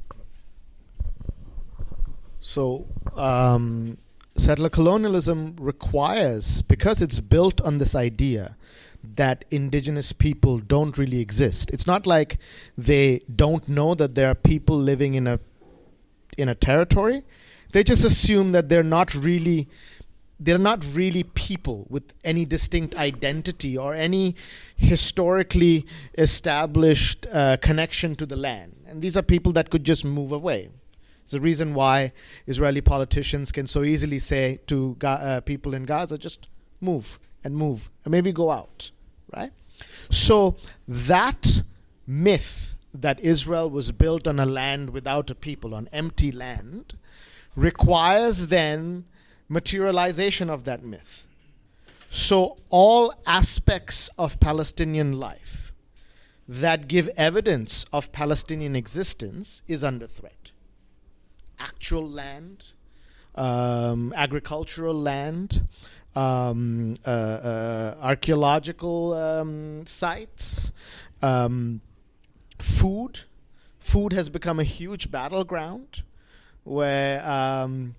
So, um settler colonialism requires, because it's built on this idea that indigenous people don't really exist. It's not like they don't know that there are people living in a in a territory. They just assume that they're not really they're not really people with any distinct identity or any historically established uh, connection to the land. And these are people that could just move away. It's the reason why Israeli politicians can so easily say to Ga- uh, people in Gaza, just move and move and maybe go out, right? So that myth that Israel was built on a land without a people, on empty land, requires then materialization of that myth. So all aspects of Palestinian life that give evidence of Palestinian existence is under threat. Actual land, um, agricultural land, um, uh, uh, archaeological um, sites, um, food. Food has become a huge battleground where um,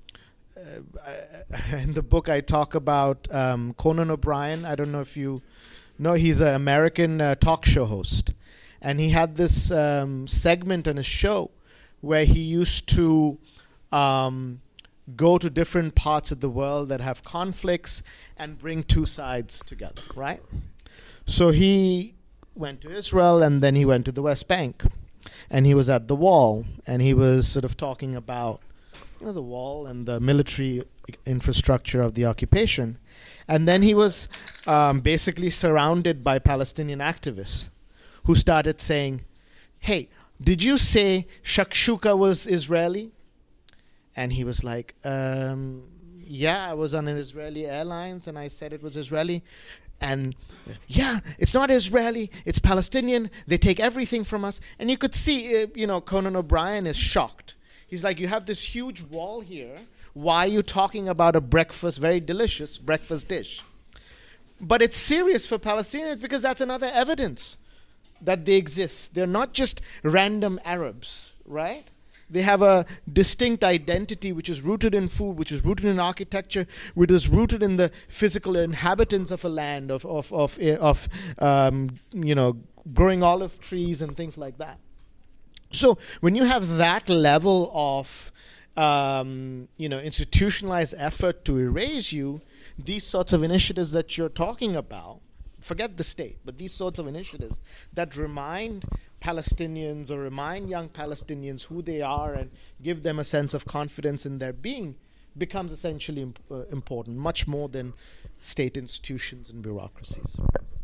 uh, in the book I talk about um, Conan O'Brien. I don't know if you know, he's an American uh, talk show host. And he had this um, segment on his show where he used to um, go to different parts of the world that have conflicts and bring two sides together, right? So he went to Israel and then he went to the West Bank. And he was at the wall and he was sort of talking about, you know, the wall and the military infrastructure of the occupation. And then he was um, basically surrounded by Palestinian activists who started saying, hey, did you say shakshuka was Israeli? And he was like, um, yeah, I was on an Israeli Airlines and I said it was Israeli. And yeah, it's not Israeli, it's Palestinian. They take everything from us. And you could see, uh, you know, Conan O'Brien is shocked. He's like, you have this huge wall here. Why are you talking about a breakfast, very delicious breakfast dish? But it's serious for Palestinians because that's another evidence that they exist. They're not just random Arabs, right? They have a distinct identity which is rooted in food, which is rooted in architecture, which is rooted in the physical inhabitants of a land, of of of, of um, you know, growing olive trees and things like that. So when you have that level of um, you know, institutionalized effort to erase you, these sorts of initiatives that you're talking about, forget the state, but these sorts of initiatives that remind Palestinians or remind young Palestinians who they are and give them a sense of confidence in their being becomes essentially imp- uh, important, much more than state institutions and bureaucracies.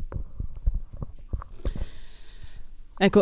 Ecco,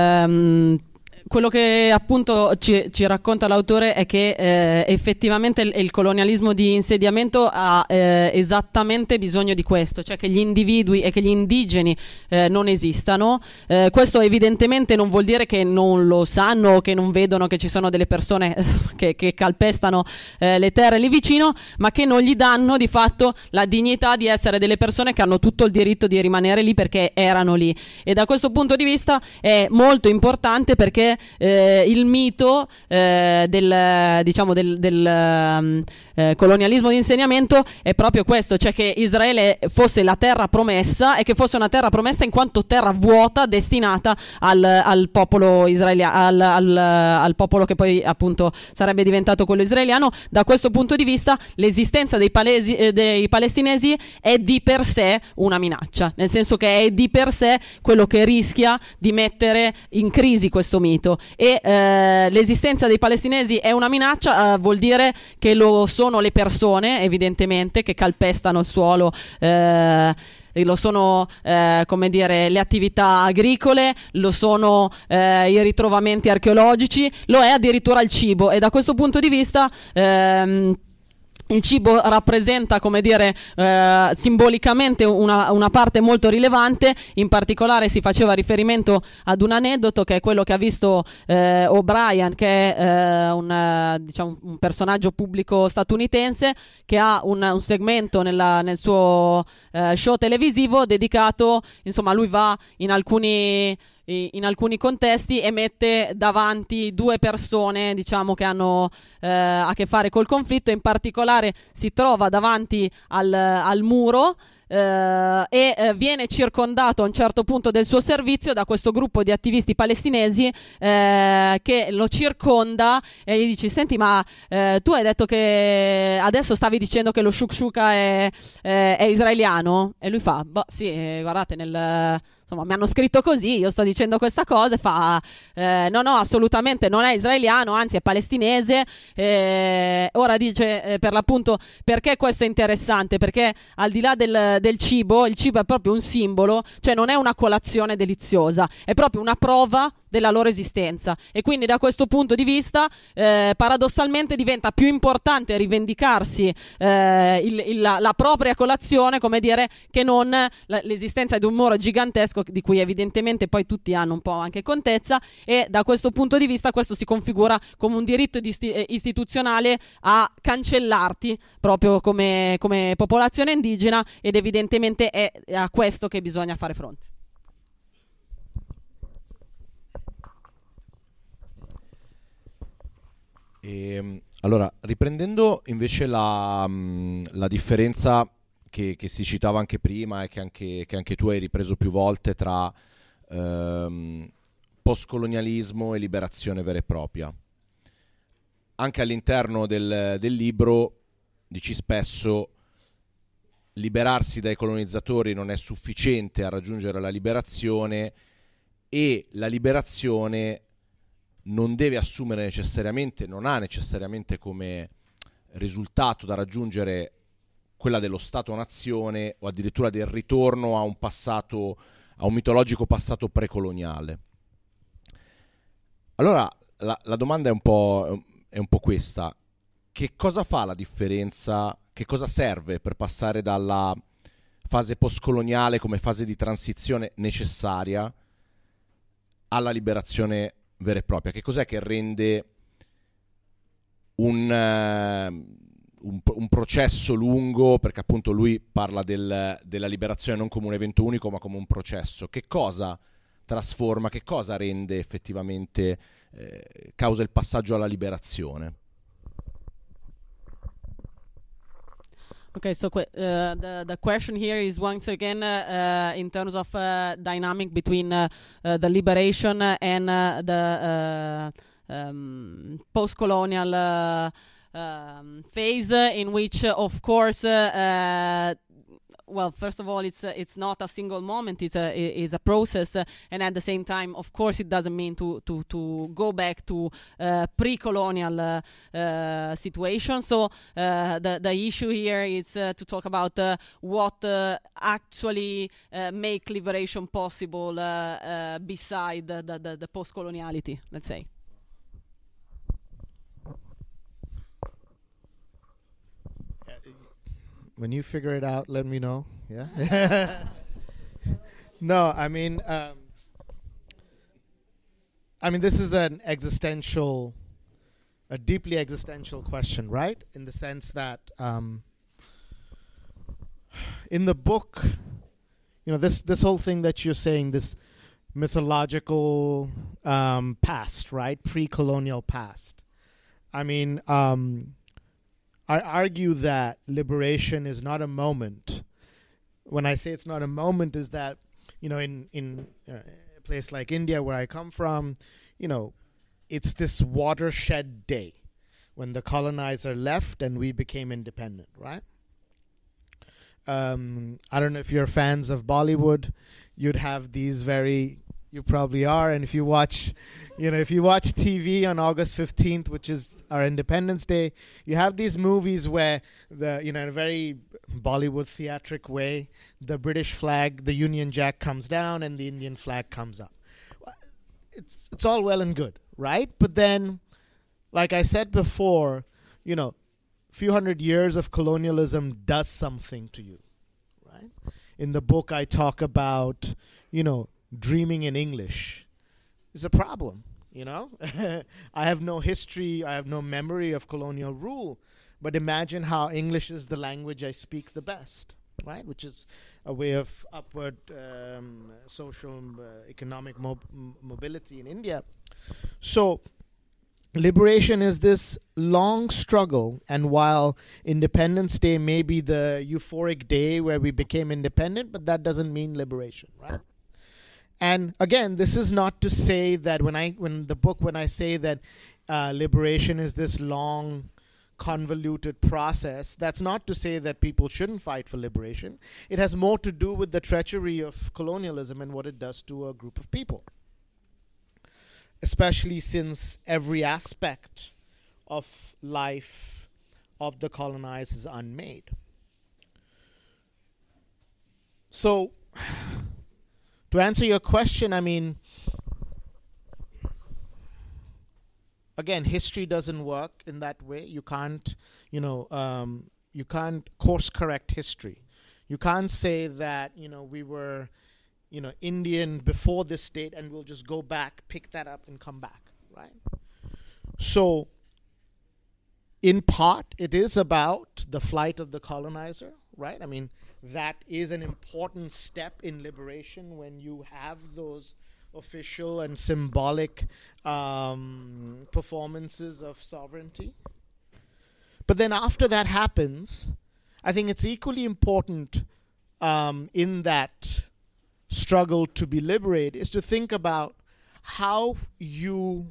um, quello che appunto ci, ci racconta l'autore è che eh, effettivamente il, il colonialismo di insediamento ha eh, esattamente bisogno di questo, cioè che gli individui e che gli indigeni eh, non esistano. Eh, questo evidentemente non vuol dire che non lo sanno o che non vedono che ci sono delle persone che, che calpestano eh, le terre lì vicino, ma che non gli danno di fatto la dignità di essere delle persone che hanno tutto il diritto di rimanere lì perché erano lì. E da questo punto di vista è molto importante perché Eh, il mito eh, del, diciamo del, del um, eh, colonialismo di insediamento è proprio questo, cioè che Israele fosse la terra promessa e che fosse una terra promessa in quanto terra vuota destinata al, al popolo israeliano, al, al, al popolo che poi appunto sarebbe diventato quello israeliano. Da questo punto di vista l'esistenza dei, palesi, eh, dei palestinesi è di per sé una minaccia, nel senso che è di per sé quello che rischia di mettere in crisi questo mito. E eh, l'esistenza dei palestinesi è una minaccia, eh, vuol dire che lo sono le persone evidentemente che calpestano il suolo, eh, lo sono eh, come dire le attività agricole, lo sono eh, i ritrovamenti archeologici, lo è addirittura il cibo. E da questo punto di vista ehm, il cibo rappresenta, come dire, eh, simbolicamente una, una parte molto rilevante. In particolare si faceva riferimento ad un aneddoto che è quello che ha visto eh, O'Brien, che è eh, un, eh, diciamo, un personaggio pubblico statunitense che ha un, un segmento nella, nel suo eh, show televisivo dedicato, insomma, lui va in alcuni in alcuni contesti e mette davanti due persone, diciamo, che hanno eh, a che fare col conflitto. In particolare si trova davanti al, al muro eh, e eh, viene circondato a un certo punto del suo servizio da questo gruppo di attivisti palestinesi eh, che lo circonda e gli dice: senti, ma eh, tu hai detto che adesso stavi dicendo che lo shakshuka è, è, è israeliano? E lui fa: boh, sì, eh, guardate, nel insomma mi hanno scritto così, io sto dicendo questa cosa, e fa eh, no no assolutamente non è israeliano, anzi è palestinese. Eh, ora dice eh, per l'appunto perché questo è interessante, perché al di là del, del cibo, il cibo è proprio un simbolo, cioè non è una colazione deliziosa, è proprio una prova della loro esistenza, e quindi da questo punto di vista eh, paradossalmente diventa più importante rivendicarsi eh, il, il, la, la propria colazione, come dire, che non la, l'esistenza di un muro gigantesco di cui evidentemente poi tutti hanno un po' anche contezza, e da questo punto di vista questo si configura come un diritto isti- istituzionale a cancellarti proprio come, come popolazione indigena, ed evidentemente è a questo che bisogna fare fronte. E, allora, riprendendo invece la, la differenza che, che si citava anche prima e che anche, che anche tu hai ripreso più volte tra ehm, postcolonialismo e liberazione vera e propria. Anche all'interno del, del libro dici spesso liberarsi dai colonizzatori non è sufficiente a raggiungere la liberazione, e la liberazione non deve assumere necessariamente, non ha necessariamente come risultato da raggiungere quella dello Stato-nazione, o addirittura del ritorno a un passato, a un mitologico passato precoloniale. Allora la, la domanda è un po', è un po' questa: che cosa fa la differenza, che cosa serve per passare dalla fase postcoloniale come fase di transizione necessaria alla liberazione vera e propria? Che cos'è che rende un, uh, un, un processo lungo, perché appunto lui parla del, della liberazione non come un evento unico ma come un processo? Che cosa trasforma, che cosa rende effettivamente, eh, causa il passaggio alla liberazione? Okay, so uh, the the question here is once again uh, uh, in terms of uh, dynamic between uh, uh, the liberation and uh, the uh, um, post-colonial uh, um, phase, in which, uh, of course, uh, uh, well, first of all, it's uh, it's not a single moment; it's a is a process, uh, and at the same time, of course, it doesn't mean to to to go back to uh, pre-colonial uh, uh, situation. So uh, the the issue here is uh, to talk about uh, what uh, actually uh, make liberation possible uh, uh, beside the, the the post-coloniality, let's say. When you figure it out, let me know. Yeah. No, I mean, um, I mean, this is an existential, a deeply existential question, right? In the sense that, um, in the book, you know, this this whole thing that you're saying, this mythological um, past, right? Pre-colonial past. I mean. Um, I argue that liberation is not a moment. When I say it's not a moment, is that, you know, in, in uh, a place like India, where I come from, you know, it's this watershed day when the colonizer left and we became independent, right? Um, I don't know if you're fans of Bollywood, you'd have these very... You probably are, and if you watch, you know, if you watch T V on August fifteenth, which is our Independence Day, you have these movies where the, you know, in a very Bollywood theatric way, the British flag, the Union Jack comes down and the Indian flag comes up. It's it's all well and good, right? But then, like I said before, you know, a few hundred years of colonialism does something to you, right? In the book, I talk about, you know, dreaming in English is a problem, you know. I have no history, I have no memory of colonial rule, but imagine how English is the language I speak the best, right? Which is a way of upward um, social, uh, economic mo- m- mobility in India. So liberation is this long struggle, and while Independence Day may be the euphoric day where we became independent, but that doesn't mean liberation, right? And again, this is not to say that when I, when the book, when I say that uh, liberation is this long, convoluted process. That's not to say that people shouldn't fight for liberation. It has more to do with the treachery of colonialism and what it does to a group of people, especially since every aspect of life of the colonized is unmade. So, to answer your question, I mean, again, history doesn't work in that way. You can't, you know, um, you can't course correct history. You can't say that, you know, we were, you know, Indian before this date and we'll just go back, pick that up and come back, right? So, in part, it is about the flight of the colonizer, right? I mean, that is an important step in liberation when you have those official and symbolic um, performances of sovereignty. But then after that happens, I think it's equally important um, in that struggle to be liberated is to think about how you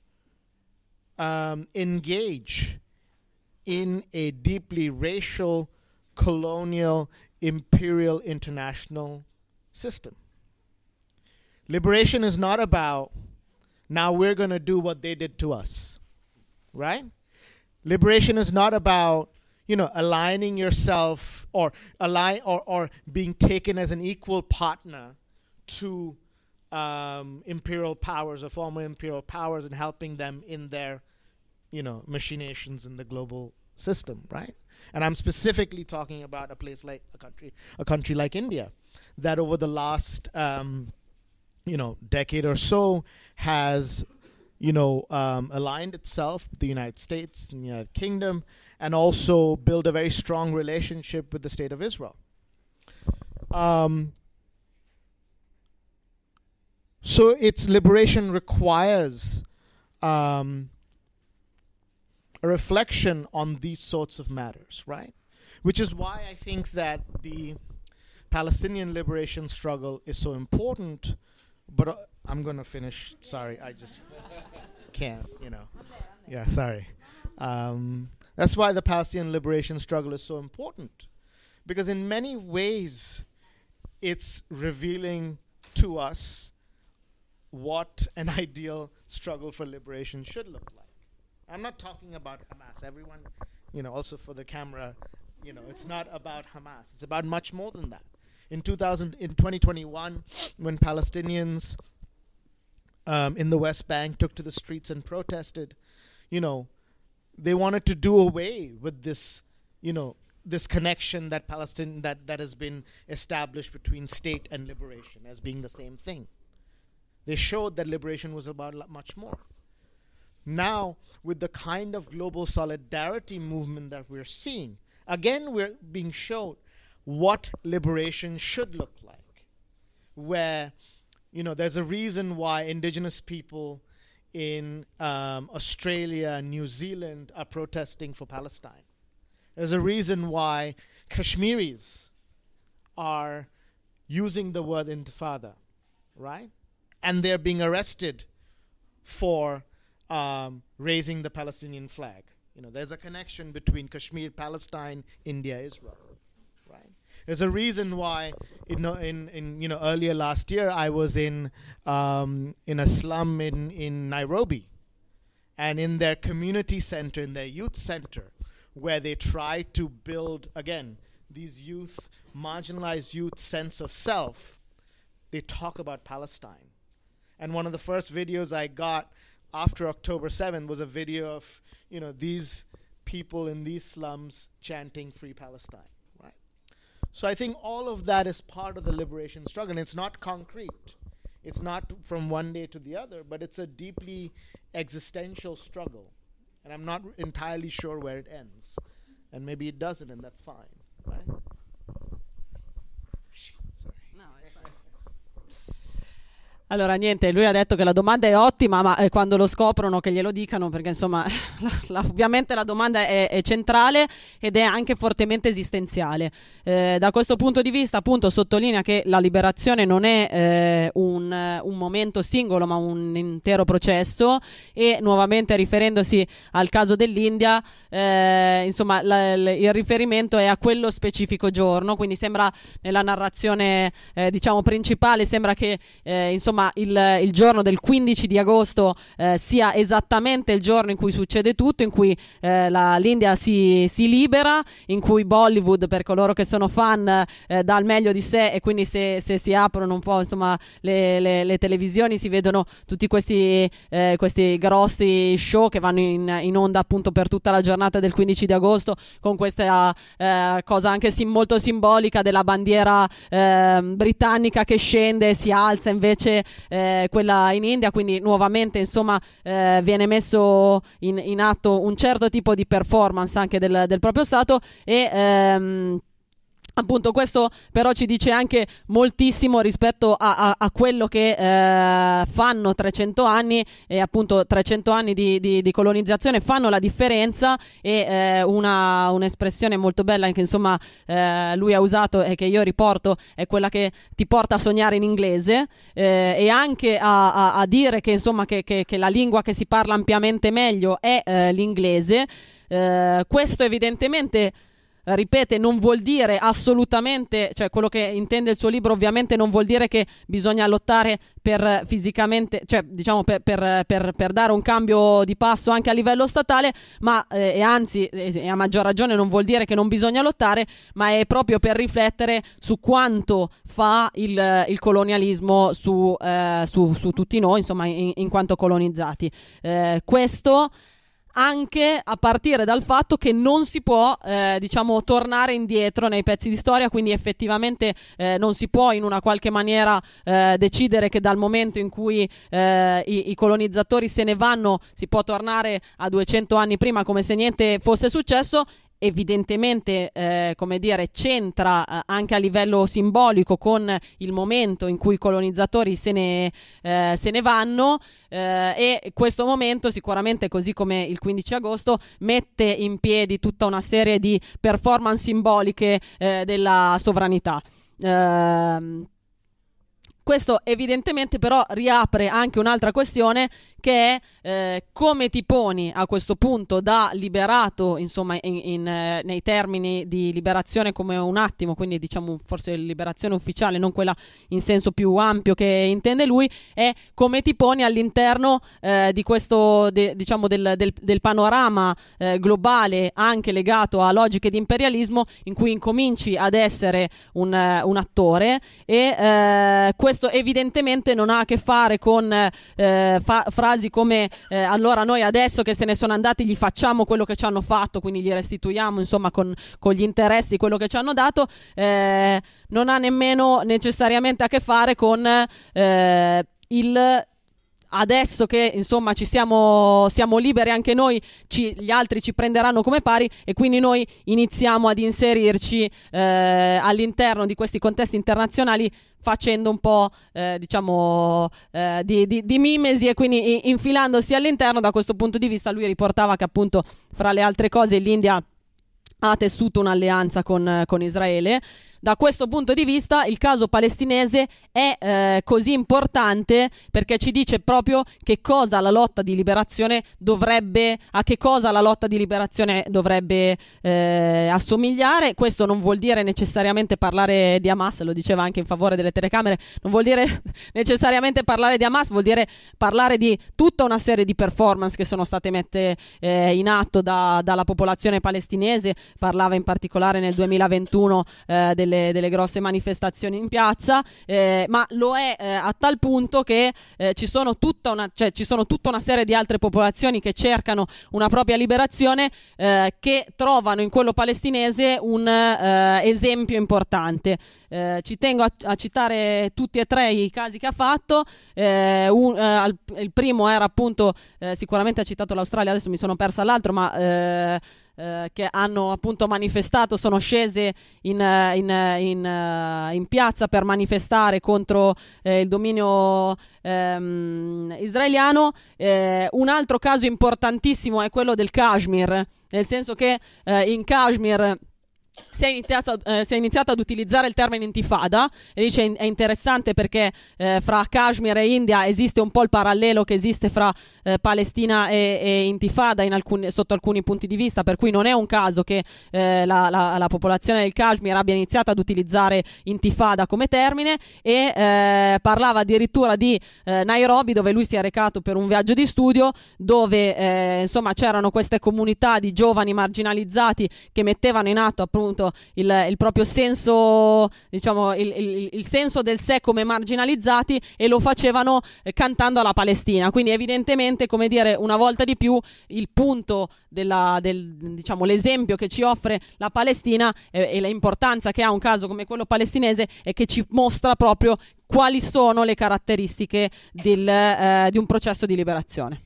um, engage in a deeply racial, colonial, imperial, international system. Liberation is not about, now we're going to do what they did to us, right? Liberation is not about, you know, aligning yourself or align or, or being taken as an equal partner to um, imperial powers or former imperial powers and helping them in their, you know, machinations in the global system, right? And I'm specifically talking about a place like a country, a country like India, that over the last, um, you know, decade or so has, you know, um, aligned itself with the United States and the United Kingdom, and also build a very strong relationship with the State of Israel. Um, so its liberation requires um, a reflection on these sorts of matters, right? Which is why I think that the Palestinian liberation struggle is so important. But uh, I'm going to finish. Sorry, I just can't, you know. Yeah, sorry. Um, that's why the Palestinian liberation struggle is so important. Because in many ways, it's revealing to us what an ideal struggle for liberation should look like. I'm not talking about Hamas. Everyone, you know, also for the camera, you know, it's not about Hamas. It's about much more than that. In two thousand, in twenty twenty-one, when Palestinians um, in the West Bank took to the streets and protested, you know, they wanted to do away with this, you know, this connection that Palestine that that has been established between state and liberation as being the same thing. They showed that liberation was about lo- much more. Now, with the kind of global solidarity movement that we're seeing, again, we're being shown what liberation should look like, where, you know, there's a reason why indigenous people in um, Australia and New Zealand are protesting for Palestine. There's a reason why Kashmiris are using the word intifada, right? And they're being arrested for um, raising the Palestinian flag. You know, there's a connection between Kashmir, Palestine, India, Israel, right? There's a reason why, you know, in, in you know earlier last year I was in um, in a slum in, in Nairobi, and in their community center, in their youth center, where they try to build again these youth, marginalized youth sense of self. They talk about Palestine, and one of the first videos I got after October seventh was a video of, you know, these people in these slums chanting "Free Palestine." So I think all of that is part of the liberation struggle. And it's not concrete. It's not from one day to the other, but it's a deeply existential struggle. And I'm not entirely sure where it ends. And maybe it doesn't, and that's fine, right? No, it's fine. Allora niente, lui ha detto che la domanda è ottima, ma eh, quando lo scoprono che glielo dicano, perché insomma la, la, ovviamente la domanda è, è centrale ed è anche fortemente esistenziale. Eh, da questo punto di vista appunto sottolinea che la liberazione non è eh, un, un momento singolo ma un intero processo, e nuovamente riferendosi al caso dell'India, eh, insomma la, il, il riferimento è a quello specifico giorno, quindi sembra nella narrazione eh, diciamo principale, sembra che eh, insomma Il, il giorno del quindici di agosto eh, sia esattamente il giorno in cui succede tutto, in cui eh, la, l'India si, si libera, in cui Bollywood, per coloro che sono fan, eh, dà il meglio di sé, e quindi se, se si aprono un po' insomma le, le, le televisioni si vedono tutti questi, eh, questi grossi show che vanno in, in onda appunto per tutta la giornata del quindici di agosto, con questa eh, cosa anche sim- molto simbolica della bandiera eh, britannica che scende e si alza invece Eh, quella in India, quindi nuovamente insomma eh, viene messo in, in atto un certo tipo di performance anche del, del proprio Stato, e ehm, appunto questo però ci dice anche moltissimo rispetto a, a, a quello che eh, fanno trecento anni, e appunto trecento anni di, di, di colonizzazione fanno la differenza. E eh, una, un'espressione molto bella che insomma eh, lui ha usato e che io riporto è quella che ti porta a sognare in inglese, eh, e anche a, a, a dire che insomma che, che, che la lingua che si parla ampiamente meglio è eh, l'inglese. Eh, questo evidentemente, ripete, non vuol dire assolutamente, cioè quello che intende il suo libro ovviamente non vuol dire che bisogna lottare per fisicamente, cioè diciamo per, per, per, per dare un cambio di passo anche a livello statale, ma eh, e anzi e a maggior ragione non vuol dire che non bisogna lottare, ma è proprio per riflettere su quanto fa il, il colonialismo su, eh, su, su tutti noi, insomma in, in quanto colonizzati. Eh, questo anche a partire dal fatto che non si può eh, diciamo tornare indietro nei pezzi di storia, quindi effettivamente eh, non si può in una qualche maniera eh, decidere che dal momento in cui eh, i, i colonizzatori se ne vanno si può tornare a duecento anni prima come se niente fosse successo. Evidentemente eh, come dire c'entra eh, anche a livello simbolico con il momento in cui i colonizzatori se ne, eh, se ne vanno, eh, e questo momento sicuramente, così come il quindici agosto, mette in piedi tutta una serie di performance simboliche eh, della sovranità. Eh, Questo evidentemente però riapre anche un'altra questione, che è eh, come ti poni a questo punto da liberato, insomma in, in, eh, nei termini di liberazione come un attimo, quindi diciamo forse liberazione ufficiale, non quella in senso più ampio che intende lui, è come ti poni all'interno eh, di questo de, diciamo del, del, del panorama eh, globale, anche legato a logiche di imperialismo, in cui incominci ad essere un, uh, un attore, e eh, questo Questo evidentemente non ha a che fare con eh, fa- frasi come eh, allora noi adesso che se ne sono andati gli facciamo quello che ci hanno fatto, quindi gli restituiamo insomma con, con gli interessi quello che ci hanno dato. Eh, non ha nemmeno necessariamente a che fare con eh, il adesso che insomma ci siamo, siamo liberi anche noi, ci, gli altri ci prenderanno come pari, e quindi noi iniziamo ad inserirci eh, all'interno di questi contesti internazionali facendo un po' eh, diciamo eh, di, di, di mimesi, e quindi infilandosi all'interno. Da questo punto di vista lui riportava che appunto fra le altre cose l'India ha tessuto un'alleanza con, con Israele. Da questo punto di vista il caso palestinese è eh, così importante perché ci dice proprio che cosa la lotta di liberazione dovrebbe, a che cosa la lotta di liberazione dovrebbe eh, assomigliare. Questo non vuol dire necessariamente parlare di Hamas, lo diceva anche in favore delle telecamere, non vuol dire necessariamente parlare di Hamas, vuol dire parlare di tutta una serie di performance che sono state messe eh, in atto da, dalla popolazione palestinese. Parlava in particolare nel duemilaventuno eh, del Delle, delle grosse manifestazioni in piazza, eh, ma lo è eh, a tal punto che eh, ci sono tutta una, cioè, ci sono tutta una serie di altre popolazioni che cercano una propria liberazione, eh, che trovano in quello palestinese un eh, esempio importante. Eh, ci tengo a, a citare tutti e tre i casi che ha fatto. Eh, un, eh, al, il primo era appunto, eh, sicuramente ha citato l'Australia, adesso mi sono persa l'altro, ma eh, eh, che hanno appunto manifestato, sono scese in, in, in, in piazza per manifestare contro eh, il dominio ehm, israeliano. Eh, un altro caso importantissimo è quello del Kashmir, nel senso che eh, in Kashmir si è, iniziato, eh, si è iniziato ad utilizzare il termine intifada, e dice è interessante perché eh, fra Kashmir e India esiste un po' il parallelo che esiste fra eh, Palestina e, e intifada in alcuni, sotto alcuni punti di vista, per cui non è un caso che eh, la, la, la popolazione del Kashmir abbia iniziato ad utilizzare intifada come termine, e eh, parlava addirittura di eh, Nairobi, dove lui si è recato per un viaggio di studio, dove eh, insomma c'erano queste comunità di giovani marginalizzati che mettevano in atto appunto Il, il proprio senso, diciamo il, il, il senso del sé come marginalizzati, e lo facevano eh, cantando alla Palestina. Quindi evidentemente, come dire, una volta di più il punto della, del, diciamo l'esempio che ci offre la Palestina eh, e l'importanza che ha un caso come quello palestinese è che ci mostra proprio quali sono le caratteristiche del, eh, di un processo di liberazione.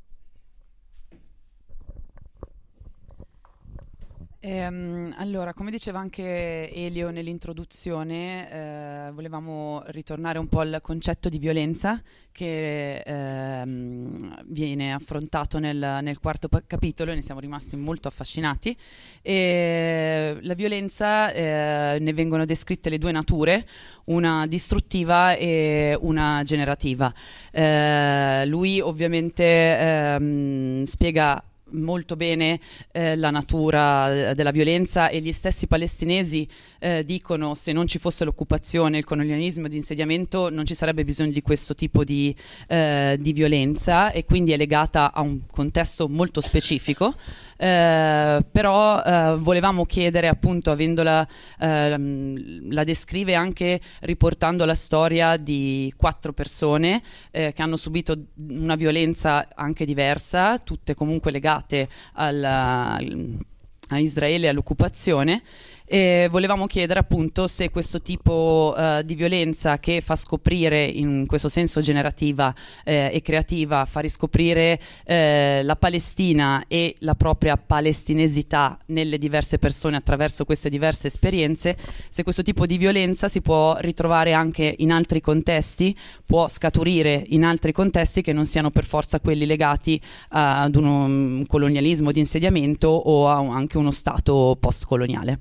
Ehm, allora, come diceva anche Elio nell'introduzione, eh, volevamo ritornare un po' al concetto di violenza che ehm, viene affrontato nel, nel quarto pa- capitolo, e ne siamo rimasti molto affascinati. E la violenza, eh, ne vengono descritte le due nature, una distruttiva e una generativa. Eh, lui ovviamente ehm, spiega molto bene eh, la natura della violenza, e gli stessi palestinesi eh, dicono: se non ci fosse l'occupazione, il colonialismo di insediamento, non ci sarebbe bisogno di questo tipo di, eh, di violenza, e quindi è legata a un contesto molto specifico. Eh, però eh, volevamo chiedere, appunto, avendola eh, la descrive anche riportando la storia di quattro persone eh, che hanno subito una violenza anche diversa, tutte comunque legate alla, a Israele e all'occupazione. E volevamo chiedere appunto se questo tipo uh, di violenza, che fa scoprire in questo senso generativa eh, e creativa, fa riscoprire eh, la Palestina e la propria palestinesità nelle diverse persone attraverso queste diverse esperienze, se questo tipo di violenza si può ritrovare anche in altri contesti, può scaturire in altri contesti che non siano per forza quelli legati ad uno um, colonialismo di insediamento o a un, anche uno stato postcoloniale.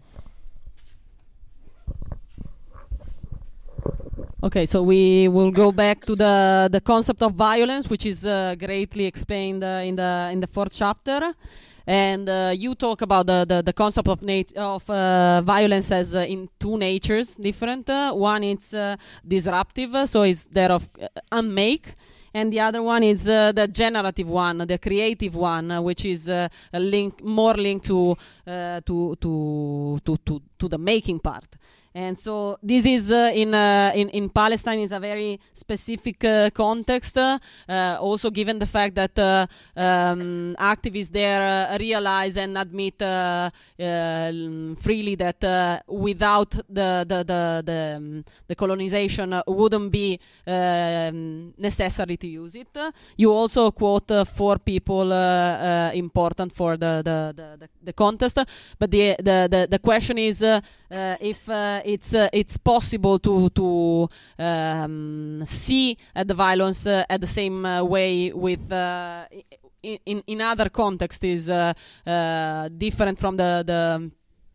Okay, so we will go back to the the concept of violence, which is uh, greatly explained uh, in the in the fourth chapter, and uh, you talk about the the, the concept of nat- of uh, violence as uh, in two natures, different. Uh, one is uh, disruptive, so it's that of uh, unmake. And the other one is uh, the generative one, the creative one, uh, which is uh, a link, more linked to, uh, to, to to to to the making part. And so this is uh, in, uh, in in Palestine is a very specific uh, context. Uh, also, given the fact that uh, um, activists there uh, realize and admit uh, uh, freely that uh, without the the the the, um, the colonization uh, wouldn't be um, necessary to use it. You also quote uh, four people uh, uh, important for the the, the the the contest, but the the the, the question is uh, uh, if uh, it's uh, it's possible to to um, see uh, the violence uh, at the same uh, way with uh, in in other contexts is uh, uh, different from the the.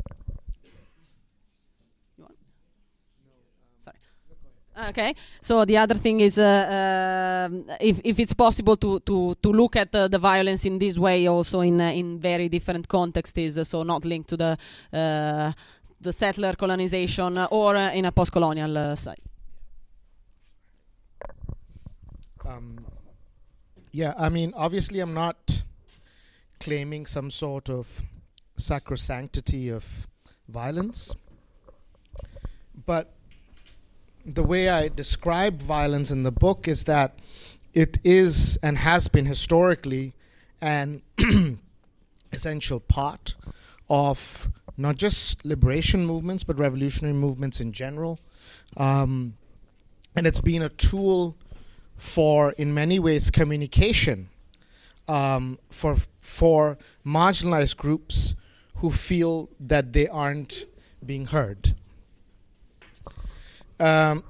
Okay, so the other thing is uh, uh, if if it's possible to to to look at uh, the violence in this way also in uh, in very different contexts, is uh, so not linked to the uh, the settler colonization uh, or uh, in a post-colonial uh, side. Um, yeah, I mean, obviously, I'm not claiming some sort of sacrosanctity of violence, but the way I describe violence in the book is that it is and has been historically an essential part of not just liberation movements, but revolutionary movements in general. Um, and it's been a tool for, in many ways, communication um, for for marginalized groups who feel that they aren't being heard. Um,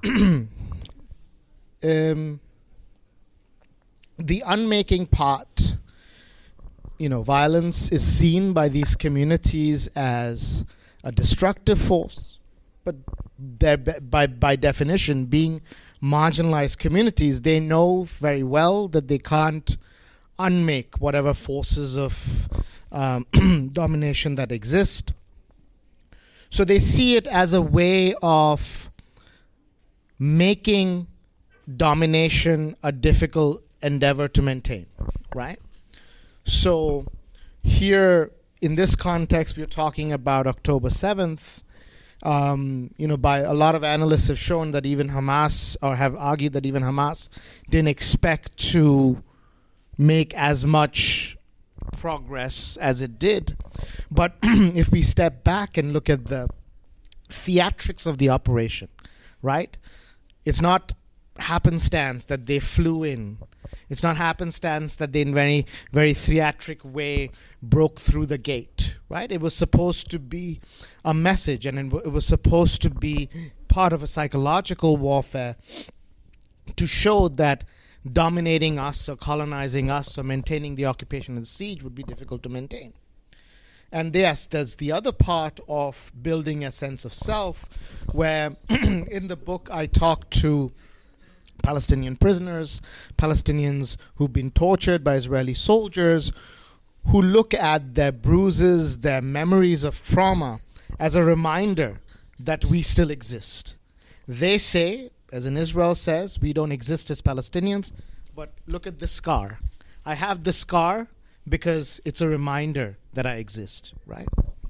um, the unmaking part, you know, violence is seen by these communities as a destructive force, but they're by by definition being marginalized communities, they know very well that they can't unmake whatever forces of um, domination that exist. So they see it as a way of making domination a difficult endeavor to maintain, right? So here, in this context, we're talking about October seventh. Um, you know, by a lot of analysts have shown that even Hamas, or have argued that even Hamas didn't expect to make as much progress as it did. But if we step back and look at the theatrics of the operation, right? It's not happenstance that they flew in. It's not happenstance that they in very, very theatric way broke through the gate, right? It was supposed to be a message, and it, w- it was supposed to be part of a psychological warfare to show that dominating us or colonizing us or maintaining the occupation and siege would be difficult to maintain. And yes, there's the other part of building a sense of self, where in the book I talk to Palestinian prisoners, Palestinians who've been tortured by Israeli soldiers, who look at their bruises, their memories of trauma, as a reminder that we still exist. They say, as in Israel says, we don't exist as Palestinians, but look at the scar. I have the scar because it's a reminder that I exist, right?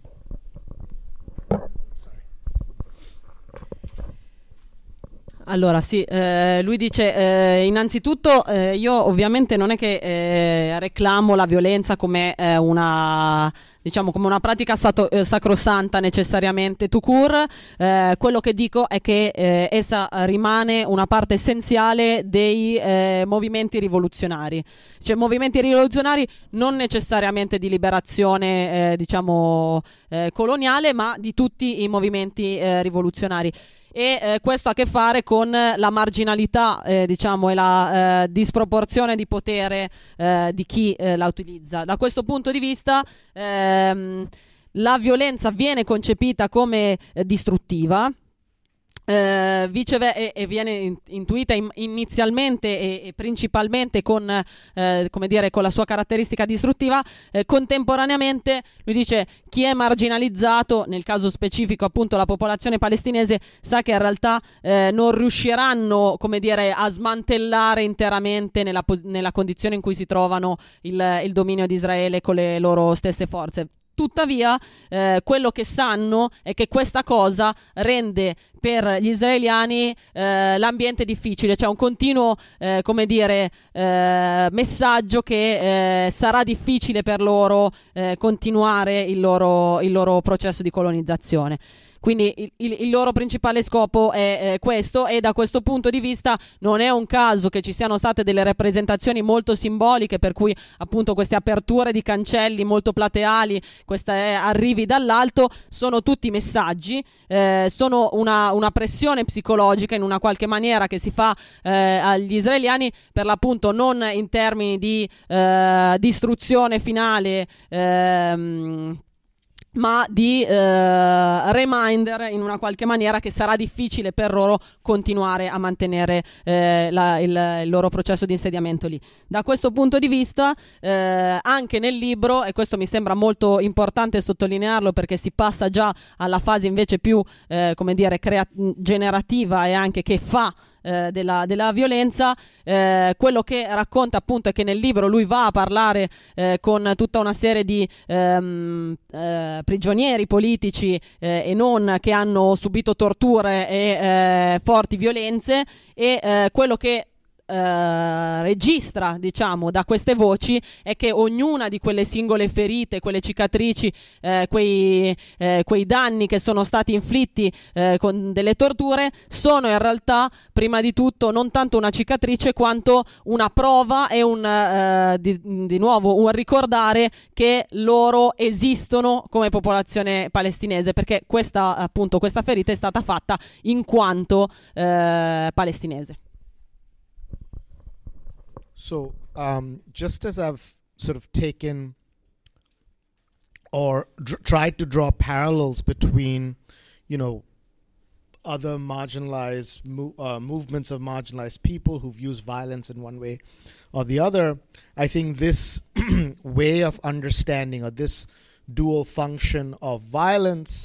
Allora sì, eh, lui dice eh, innanzitutto eh, io ovviamente non è che eh, reclamo la violenza come eh, una diciamo come una pratica sato, eh, sacrosanta necessariamente tout court, eh, quello che dico è che eh, essa rimane una parte essenziale dei eh, movimenti rivoluzionari, cioè movimenti rivoluzionari non necessariamente di liberazione eh, diciamo eh, coloniale, ma di tutti i movimenti eh, rivoluzionari. E eh, questo ha a che fare con la marginalità eh, diciamo e la eh, disproporzione di potere eh, di chi eh, la utilizza. Da questo punto di vista ehm, la violenza viene concepita come eh, distruttiva, eh, vicever- e, e viene in- intuita in- inizialmente e, e principalmente con, eh, come dire, con la sua caratteristica distruttiva. Eh, contemporaneamente lui dice chi è marginalizzato, nel caso specifico appunto la popolazione palestinese, sa che in realtà eh, non riusciranno, come dire, a smantellare interamente nella, pos- nella condizione in cui si trovano il, il dominio di Israele con le loro stesse forze. Tuttavia, eh, quello che sanno è che questa cosa rende per gli israeliani eh, l'ambiente difficile, c'è un continuo, eh, come dire, eh, messaggio che eh, sarà difficile per loro eh, continuare il loro, il loro processo di colonizzazione. Quindi il, il, il loro principale scopo è eh, questo, e da questo punto di vista non è un caso che ci siano state delle rappresentazioni molto simboliche, per cui appunto queste aperture di cancelli molto plateali, questi eh, arrivi dall'alto, sono tutti messaggi, eh, sono una, una pressione psicologica in una qualche maniera che si fa eh, agli israeliani, per l'appunto non in termini di eh, distruzione finale, ehm, ma di eh, reminder in una qualche maniera che sarà difficile per loro continuare a mantenere eh, la, il, il loro processo di insediamento lì. Da questo punto di vista eh, anche nel libro, e questo mi sembra molto importante sottolinearlo perché si passa già alla fase invece più eh, come dire crea- generativa e anche che fa Eh, della, della violenza, eh, quello che racconta appunto è che nel libro lui va a parlare eh, con tutta una serie di ehm, eh, prigionieri politici eh, e non, che hanno subito torture e eh, forti violenze, e eh, quello che eh, registra, diciamo, da queste voci è che ognuna di quelle singole ferite, quelle cicatrici, eh, quei, eh, quei danni che sono stati inflitti eh, con delle torture sono in realtà prima di tutto non tanto una cicatrice quanto una prova e un eh, di, di nuovo un ricordare che loro esistono come popolazione palestinese, perché questa appunto questa ferita è stata fatta in quanto eh, palestinese. So, um, just as I've sort of taken or dr- tried to draw parallels between, you know, other marginalized mo- uh, movements of marginalized people who've used violence in one way or the other, I think this way of understanding, or this dual function of violence,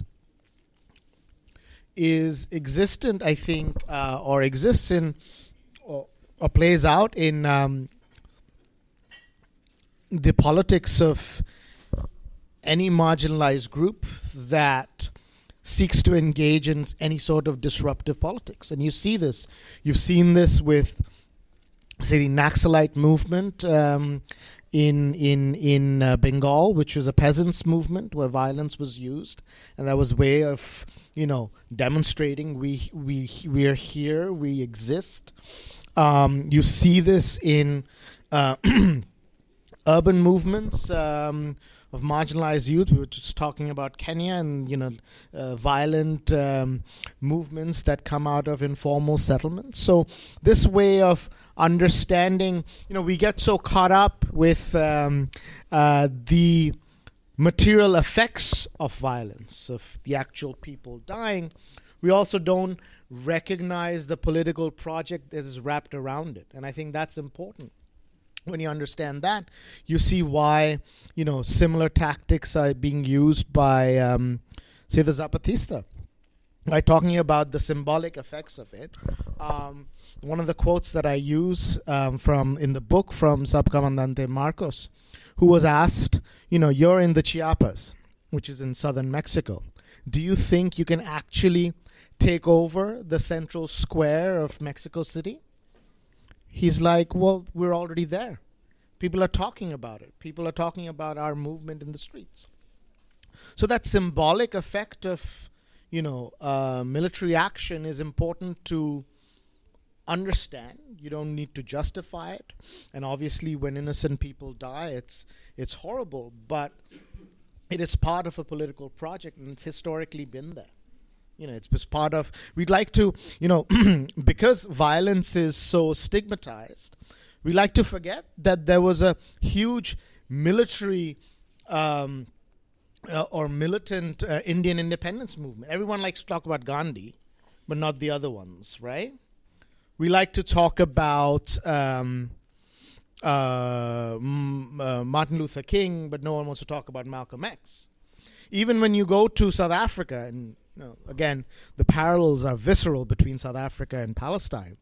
is existent, I think, uh, or exists in, or, or plays out in um, the politics of any marginalized group that seeks to engage in any sort of disruptive politics. And you see this. You've seen this with, say, the Naxalite movement um, in in in uh, Bengal, which was a peasants' movement where violence was used, and that was a way of, you know, demonstrating we we we are here, we exist. Um, you see this in uh, urban movements um, of marginalized youth. We were just talking about Kenya, and you know, uh, violent um, movements that come out of informal settlements. So this way of understanding, you know, we get so caught up with um, uh, the material effects of violence, of the actual people dying. We also don't recognize the political project that is wrapped around it, and I think that's important. When you understand that, you see why, you know, similar tactics are being used by, um, say, the Zapatista, right? Talking about the symbolic effects of it. Um, one of the quotes that I use um, from in the book from Subcomandante Marcos, who was asked, you know, you're in the Chiapas, which is in southern Mexico. Do you think you can actually take over the central square of Mexico City? He's like, well, we're already there. People are talking about it. People are talking about our movement in the streets. So that symbolic effect of, you know, uh, military action is important to understand. You don't need to justify it. And obviously, when innocent people die, it's it's horrible. But it is part of a political project, and it's historically been there. You know, it's just part of, we'd like to, you know, because violence is so stigmatized, we like to forget that there was a huge military um, uh, or militant uh, Indian independence movement. Everyone likes to talk about Gandhi, but not the other ones, right? We like to talk about um, uh, M- uh, Martin Luther King, but no one wants to talk about Malcolm X. Even when you go to South Africa, and no, again, the parallels are visceral between South Africa and Palestine.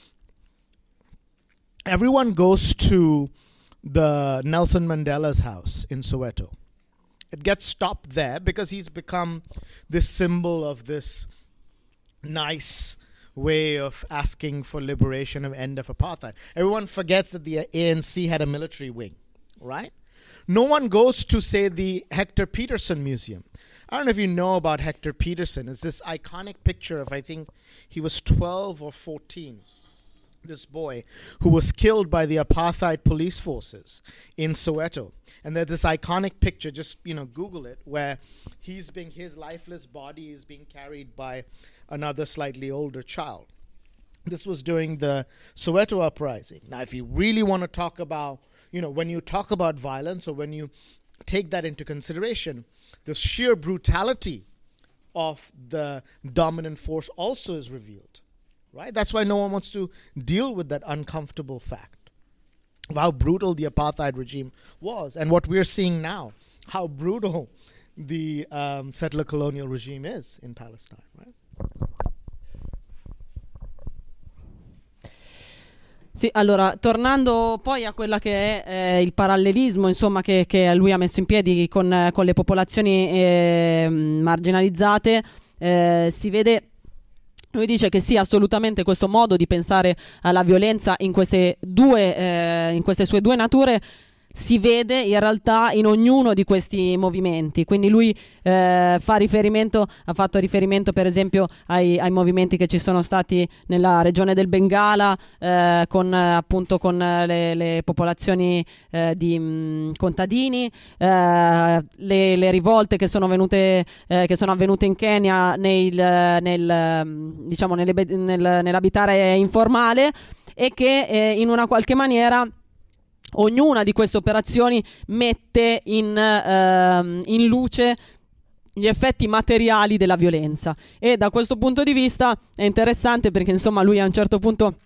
Everyone goes to the Nelson Mandela's house in Soweto. It gets stopped there because he's become this symbol of this nice way of asking for liberation and end of apartheid. Everyone forgets that the A N C had a military wing, right? No one goes to, say, the Hector Peterson Museum. I don't know if you know about Hector Peterson. It's this iconic picture of, I think he was twelve or fourteen, this boy who was killed by the apartheid police forces in Soweto. And there's this iconic picture, just, you know, Google it, where he's being, his lifeless body is being carried by another slightly older child. This was during the Soweto uprising. Now, if you really want to talk about, you know, when you talk about violence, or when you take that into consideration, the sheer brutality of the dominant force also is revealed, right? That's why no one wants to deal with that uncomfortable fact of how brutal the apartheid regime was, and what we're seeing now, how brutal the um, settler colonial regime is in Palestine, right? Sì, allora, tornando poi a quella che è eh, il parallelismo, insomma, che, che lui ha messo in piedi con, con le popolazioni eh, marginalizzate, eh, si vede Lui dice che sì, assolutamente questo modo di pensare alla violenza in queste due, eh, in queste sue due nature si vede in realtà in ognuno di questi movimenti. Quindi lui eh, fa riferimento, ha fatto riferimento per esempio ai, ai movimenti che ci sono stati nella regione del Bengala, eh, con eh, appunto con le, le popolazioni eh, di mh, contadini, eh, le, le rivolte che sono venute eh, che sono avvenute in Kenya nel, nel, diciamo nelle, nel, nell'abitare informale, e che eh, in una qualche maniera ognuna di queste operazioni mette in, ehm, in luce gli effetti materiali della violenza, e da questo punto di vista è interessante perché insomma lui a un certo punto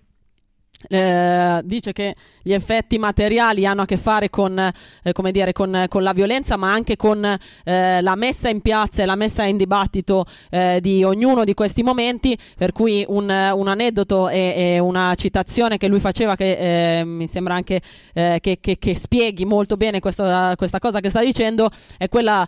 Eh, dice che gli effetti materiali hanno a che fare con, eh, come dire, con, con la violenza, ma anche con eh, la messa in piazza e la messa in dibattito eh, di ognuno di questi momenti, per cui un, un aneddoto e, e una citazione che lui faceva che eh, mi sembra anche eh, che, che, che spieghi molto bene questo, questa cosa che sta dicendo, è quella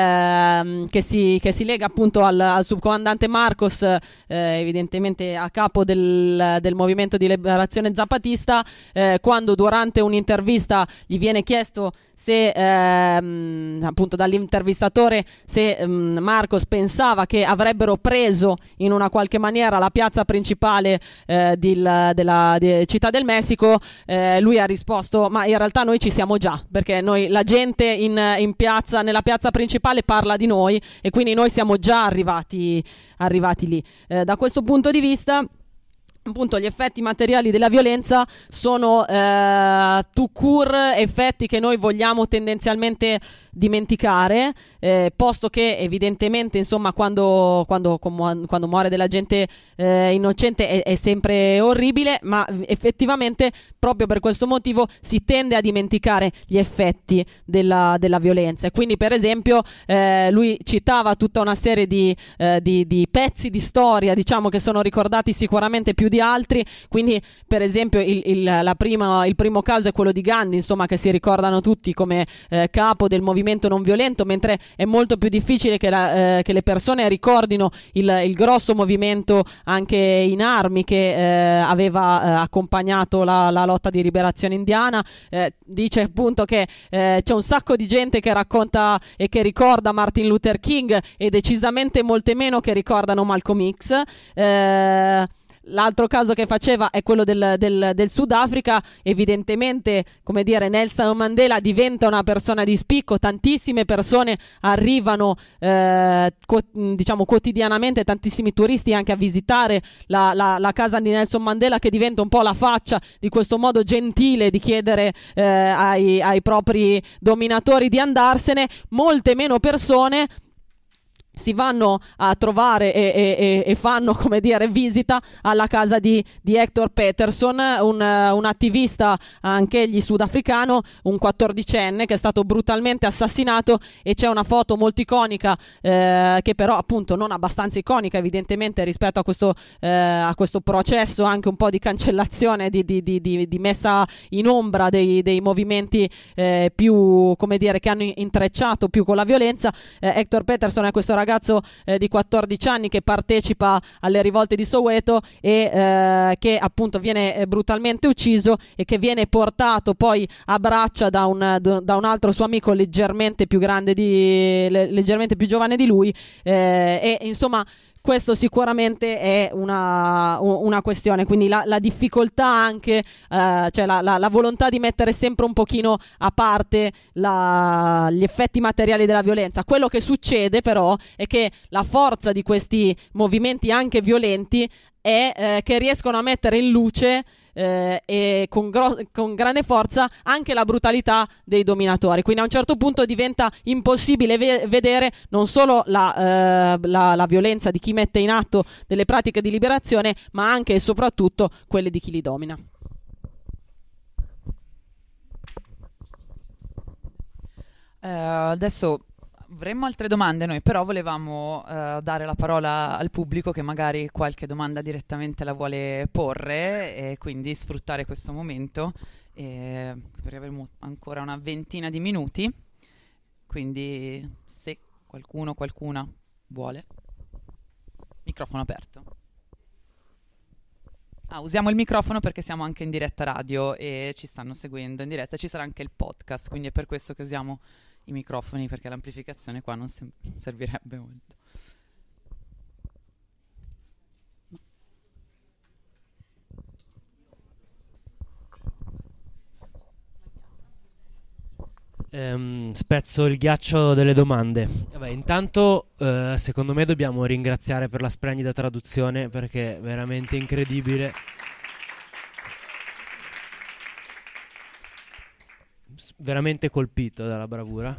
eh, che, si, che si lega appunto al, al subcomandante Marcos, eh, evidentemente a capo del, del movimento di liberazione zapatista, eh, quando durante un'intervista gli viene chiesto se ehm, appunto dall'intervistatore se ehm, Marcos pensava che avrebbero preso in una qualche maniera la piazza principale eh, di, della di Città del Messico, eh, lui ha risposto: ma in realtà noi ci siamo già, perché noi, la gente in, in piazza, nella piazza principale parla di noi, e quindi noi siamo già arrivati, arrivati lì. Eh, da questo punto di vista, appunto, gli effetti materiali della violenza sono eh, tout court effetti che noi vogliamo tendenzialmente dimenticare, eh, posto che evidentemente insomma quando, quando, quando muore della gente eh, innocente è, è sempre orribile, ma effettivamente proprio per questo motivo si tende a dimenticare gli effetti della, della violenza. E quindi per esempio eh, lui citava tutta una serie di, eh, di, di pezzi di storia, diciamo, che sono ricordati sicuramente più di altri. Quindi per esempio il, il, la prima, il primo caso è quello di Gandhi, insomma, che si ricordano tutti come eh, capo del movimento non violento, mentre è molto più difficile che, la, eh, che le persone ricordino il, il grosso movimento anche in armi che eh, aveva eh, accompagnato la, la lotta di liberazione indiana. Eh, dice appunto che eh, c'è un sacco di gente che racconta e che ricorda Martin Luther King, e decisamente molte meno che ricordano Malcolm X. Eh, L'altro caso che faceva è quello del, del, del Sudafrica. Evidentemente, come dire, Nelson Mandela diventa una persona di spicco, tantissime persone arrivano eh, co- diciamo quotidianamente, tantissimi turisti anche a visitare la, la, la casa di Nelson Mandela, che diventa un po' la faccia di questo modo gentile di chiedere eh, ai, ai propri dominatori di andarsene. Molte meno persone si vanno a trovare e, e, e fanno, come dire, visita alla casa di, di Hector Peterson, un, un attivista anch'egli sudafricano, un quattordicenne che è stato brutalmente assassinato. E c'è una foto molto iconica, eh, che però appunto non abbastanza iconica evidentemente rispetto a questo, eh, a questo processo anche un po' di cancellazione, di, di, di, di, di messa in ombra dei, dei movimenti eh, più, come dire, che hanno intrecciato più con la violenza. eh, Hector Peterson è questo ragazzo eh, di quattordici anni che partecipa alle rivolte di Soweto e eh, che appunto viene eh, brutalmente ucciso, e che viene portato poi a braccia da un, da un altro suo amico leggermente più grande di le, leggermente più giovane di lui, eh, e insomma questo sicuramente è una, una questione. Quindi la, la difficoltà anche, eh, cioè la, la, la volontà di mettere sempre un pochino a parte la, gli effetti materiali della violenza. Quello che succede però è che la forza di questi movimenti anche violenti è eh, che riescono a mettere in luce Eh, e con, gro- con grande forza anche la brutalità dei dominatori. Quindi a un certo punto diventa impossibile ve- vedere non solo la, eh, la, la violenza di chi mette in atto delle pratiche di liberazione, ma anche e soprattutto quelle di chi li domina. Uh, adesso avremmo altre domande noi, però volevamo uh, dare la parola al pubblico che magari qualche domanda direttamente la vuole porre, e quindi sfruttare questo momento, eh, perché avremo ancora una ventina di minuti, quindi se qualcuno o qualcuna vuole. Microfono aperto. Ah, usiamo il microfono perché siamo anche in diretta radio e ci stanno seguendo in diretta, ci sarà anche il podcast, quindi è per questo che usiamo i microfoni, perché l'amplificazione qua non sem- servirebbe molto. Ehm, spezzo il ghiaccio delle domande. Vabbè, intanto eh, secondo me dobbiamo ringraziare per la splendida traduzione, perché è veramente incredibile. S- veramente colpito dalla bravura.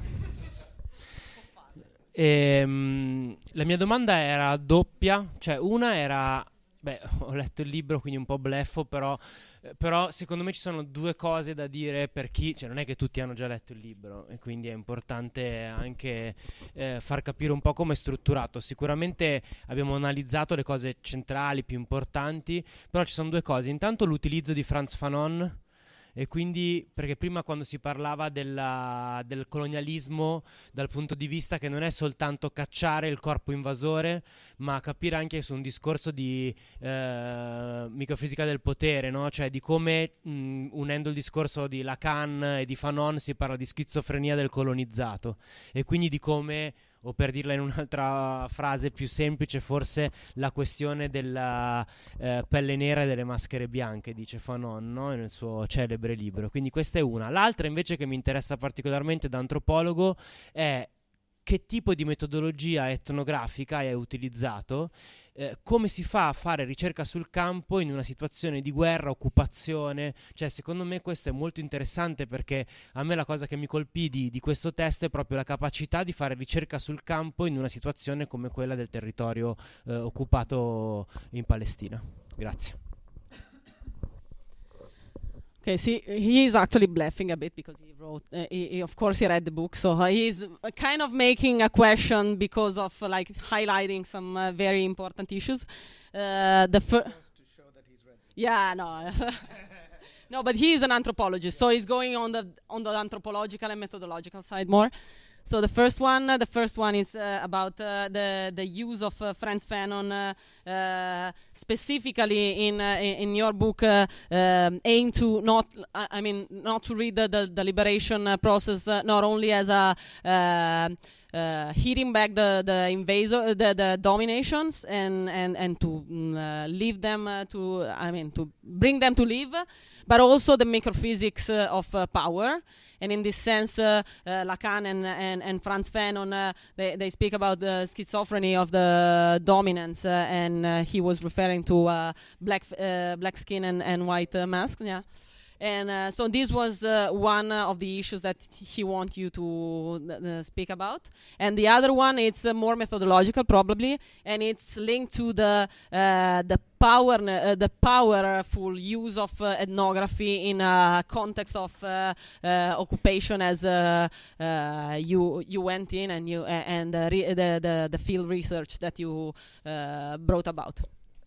Ehm, la mia domanda era doppia, cioè una era, beh, ho letto il libro quindi un po' bleffo, però però secondo me ci sono due cose da dire per chi, cioè non è che tutti hanno già letto il libro e quindi è importante anche eh, far capire un po' come è strutturato. Sicuramente abbiamo analizzato le cose centrali più importanti, però ci sono due cose. Intanto l'utilizzo di Frantz Fanon, e quindi perché prima quando si parlava della, del colonialismo dal punto di vista che non è soltanto cacciare il corpo invasore, ma capire anche su un discorso di eh, microfisica del potere, no? Cioè di come mh, unendo il discorso di Lacan e di Fanon si parla di schizofrenia del colonizzato, e quindi di come, o per dirla in un'altra frase più semplice, forse la questione della eh, pelle nera e delle maschere bianche, dice Fanon, no? Nel suo celebre libro. Quindi questa è una. L'altra invece che mi interessa particolarmente da antropologo è che tipo di metodologia etnografica è utilizzato, eh, come si fa a fare ricerca sul campo in una situazione di guerra, occupazione. Cioè secondo me questo è molto interessante, perché a me la cosa che mi colpì di, di questo testo è proprio la capacità di fare ricerca sul campo in una situazione come quella del territorio eh, occupato in Palestina. Grazie. Okay, see, he is actually bluffing a bit because he wrote, uh, he, he, of course he read the book, so he's kind of making a question because of uh, like highlighting some uh, very important issues. Uh, the fir- yeah, no. No, but he is an anthropologist, so he's going on the on the anthropological and methodological side more. So the first one, uh, the first one is uh, about uh, the the use of uh, Frantz Fanon, uh, uh, specifically in uh, in your book, uh, um, aim to not, I, I mean, not to read the the, the liberation uh, process uh, not only as a uh, uh, hitting back the the invasor, the the dominations, and and and to mm, uh, leave them uh, to, I mean, to bring them to live, but also the microphysics uh, of uh, power. And in this sense, uh, uh, Lacan and, and, and Frantz Fanon, uh, they, they speak about the schizophreny of the dominance, uh, and uh, he was referring to uh, black uh, black skin and, and white uh, masks, yeah. And uh, so this was uh, one uh, of the issues that he wants you to uh, speak about. And the other one, it's uh, more methodological probably, and it's linked to the uh, the power, uh, the powerful use of uh, ethnography in a context of uh, uh, occupation, as uh, uh, you you went in and you uh, and uh, re- the, the the field research that you uh, brought about.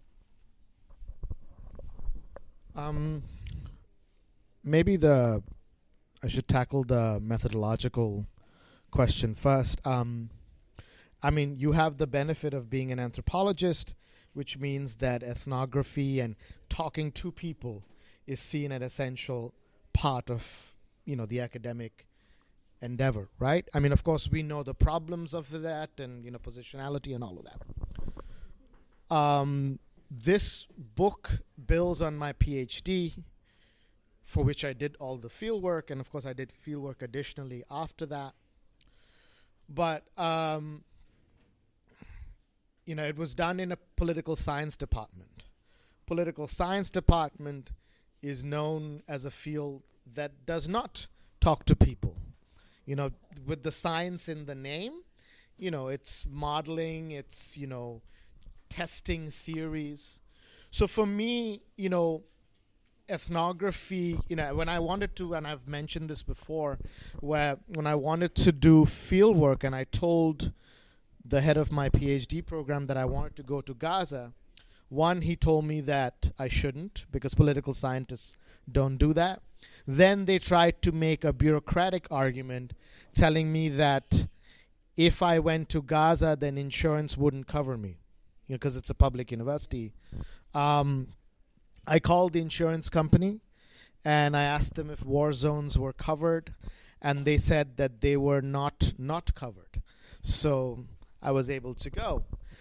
Um. Maybe the I should tackle the methodological question first. Um, I mean, you have the benefit of being an anthropologist, which means that ethnography and talking to people is seen as an essential part of, you know, the academic endeavor, right? I mean, of course, we know the problems of that and, you know, positionality and all of that. Um, this book builds on my PhD, for which I did all the field work, and of course I did field work additionally after that. But um, you know, it was done in a political science department. Political science department is known as a field that does not talk to people. You know, with the science in the name, you know, it's modeling, it's, you know, testing theories. So for me, you know, ethnography, you know, when I wanted to, and I've mentioned this before, where when I wanted to do field work and I told the head of my PhD program that I wanted to go to Gaza, one, he told me that I shouldn't because political scientists don't do that. Then they tried to make a bureaucratic argument telling me that if I went to Gaza, then insurance wouldn't cover me, you know, because it's a public university. Um, I called the insurance company and I asked them if war zones were covered, and they said that they were not not covered. So I was able to go.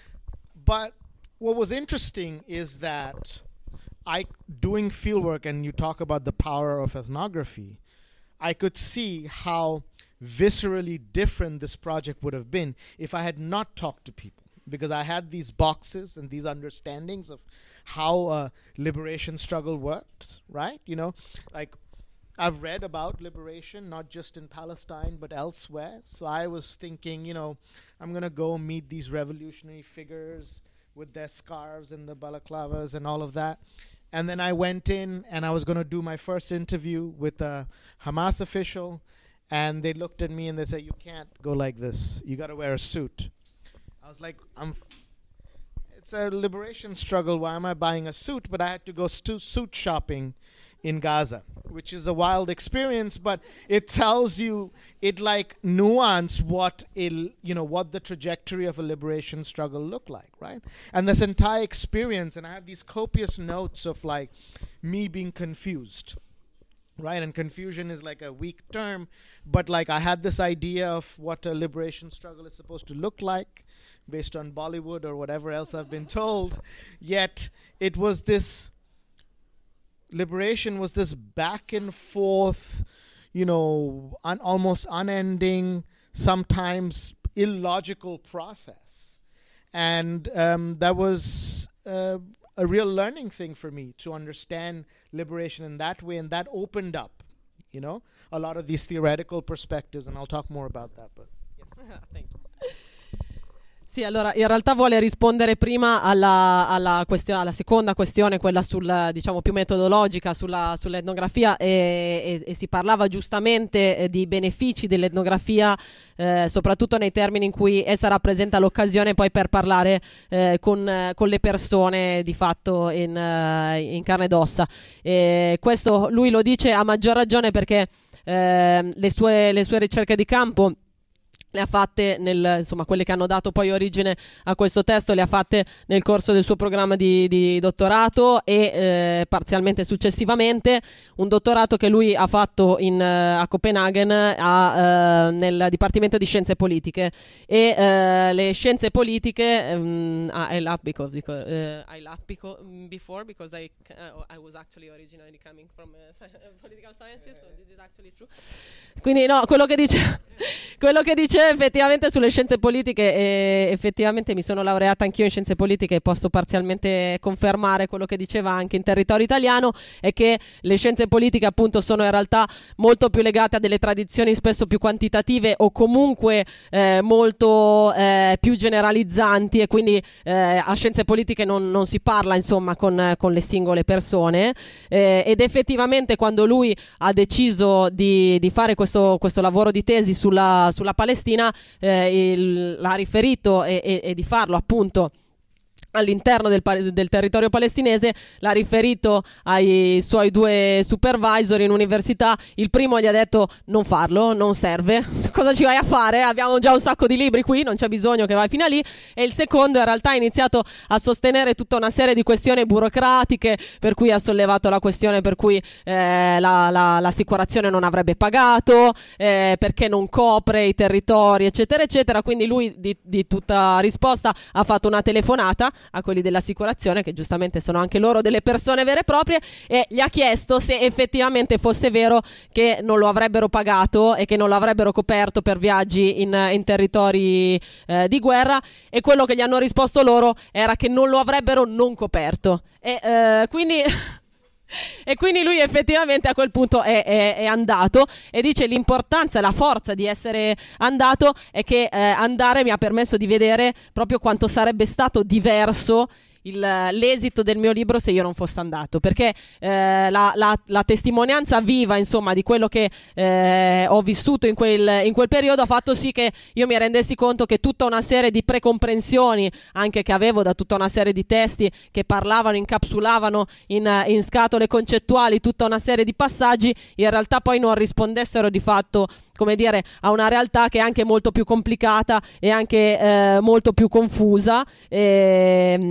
But what was interesting is that I, doing fieldwork, and you talk about the power of ethnography, I could see how viscerally different this project would have been if I had not talked to people, because I had these boxes and these understandings of how a liberation struggle worked, right? You know, like I've read about liberation, not just in Palestine, but elsewhere. So I was thinking, you know, I'm going to go meet these revolutionary figures with their scarves and the balaclavas and all of that. And then I went in and I was going to do my first interview with a Hamas official. And they looked at me and they said, you can't go like this. You got to wear a suit. I was like, I'm... It's a liberation struggle. Why am I buying a suit? But I had to go stu- suit shopping in Gaza, which is a wild experience, but it tells you, it like nuance what il, you know, what the trajectory of a liberation struggle looked like, right? And this entire experience, and I have these copious notes of like me being confused, right? And confusion is like a weak term, but like I had this idea of what a liberation struggle is supposed to look like based on Bollywood or whatever else I've been told, yet it was this liberation was this back and forth, you know, un- almost unending, sometimes illogical process. And um, that was uh, a real learning thing for me to understand liberation in that way. And that opened up, you know, a lot of these theoretical perspectives. And I'll talk more about that. But yeah. Thank you. Sì, allora in realtà vuole rispondere prima alla, alla, question- alla seconda questione, quella sul, diciamo, più metodologica sulla, sull'etnografia, e, e, e si parlava giustamente eh, di benefici dell'etnografia, eh, soprattutto nei termini in cui essa rappresenta l'occasione poi per parlare eh, con, eh, con le persone di fatto in, uh, in carne ed ossa. E questo lui lo dice a maggior ragione perché eh, le sue, le sue ricerche di campo le ha fatte nel, insomma, quelle che hanno dato poi origine a questo testo le ha fatte nel corso del suo programma di, di dottorato e eh, parzialmente successivamente, un dottorato che lui ha fatto in, uh, a Copenaghen a, uh, nel Dipartimento di Scienze Politiche, e uh, le scienze politiche um, I laugh because, because uh, I laugh because, um, before because I, uh, I was actually originally coming from uh, political sciences, so this is actually true. Quindi no, quello che dice quello che dice effettivamente sulle scienze politiche, e effettivamente mi sono laureata anch'io in scienze politiche e posso parzialmente confermare quello che diceva anche in territorio italiano, è che le scienze politiche appunto sono in realtà molto più legate a delle tradizioni spesso più quantitative o comunque eh, molto eh, più generalizzanti, e quindi eh, a scienze politiche non, non si parla insomma con, con le singole persone, eh, ed effettivamente quando lui ha deciso di, di fare questo, questo lavoro di tesi sulla, sulla Palestina, Eh, il, l'ha riferito e, e, e di farlo appunto all'interno del, del territorio palestinese, l'ha riferito ai suoi due supervisor in università. Il primo gli ha detto non farlo, non serve, cosa ci vai a fare, abbiamo già un sacco di libri qui, non c'è bisogno che vai fino a lì. E il secondo in realtà ha iniziato a sostenere tutta una serie di questioni burocratiche, per cui ha sollevato la questione per cui eh, la, la, l'assicurazione non avrebbe pagato, eh, perché non copre i territori, eccetera eccetera. Quindi lui di, di tutta risposta ha fatto una telefonata a quelli dell'assicurazione, che giustamente sono anche loro delle persone vere e proprie, e gli ha chiesto se effettivamente fosse vero che non lo avrebbero pagato e che non lo avrebbero coperto per viaggi in, in territori eh, di guerra, e quello che gli hanno risposto loro era che non lo avrebbero non coperto, e eh, quindi e quindi lui effettivamente a quel punto è, è, è andato, e dice l'importanza, la forza di essere andato è che eh, andare mi ha permesso di vedere proprio quanto sarebbe stato diverso il, l'esito del mio libro se io non fossi andato, perché eh, la, la, la testimonianza viva insomma di quello che eh, ho vissuto in quel, in quel periodo ha fatto sì che io mi rendessi conto che tutta una serie di precomprensioni anche che avevo da tutta una serie di testi che parlavano, incapsulavano in, in scatole concettuali tutta una serie di passaggi, in realtà poi non rispondessero di fatto, come dire, a una realtà che è anche molto più complicata e anche eh, molto più confusa, e, e quindi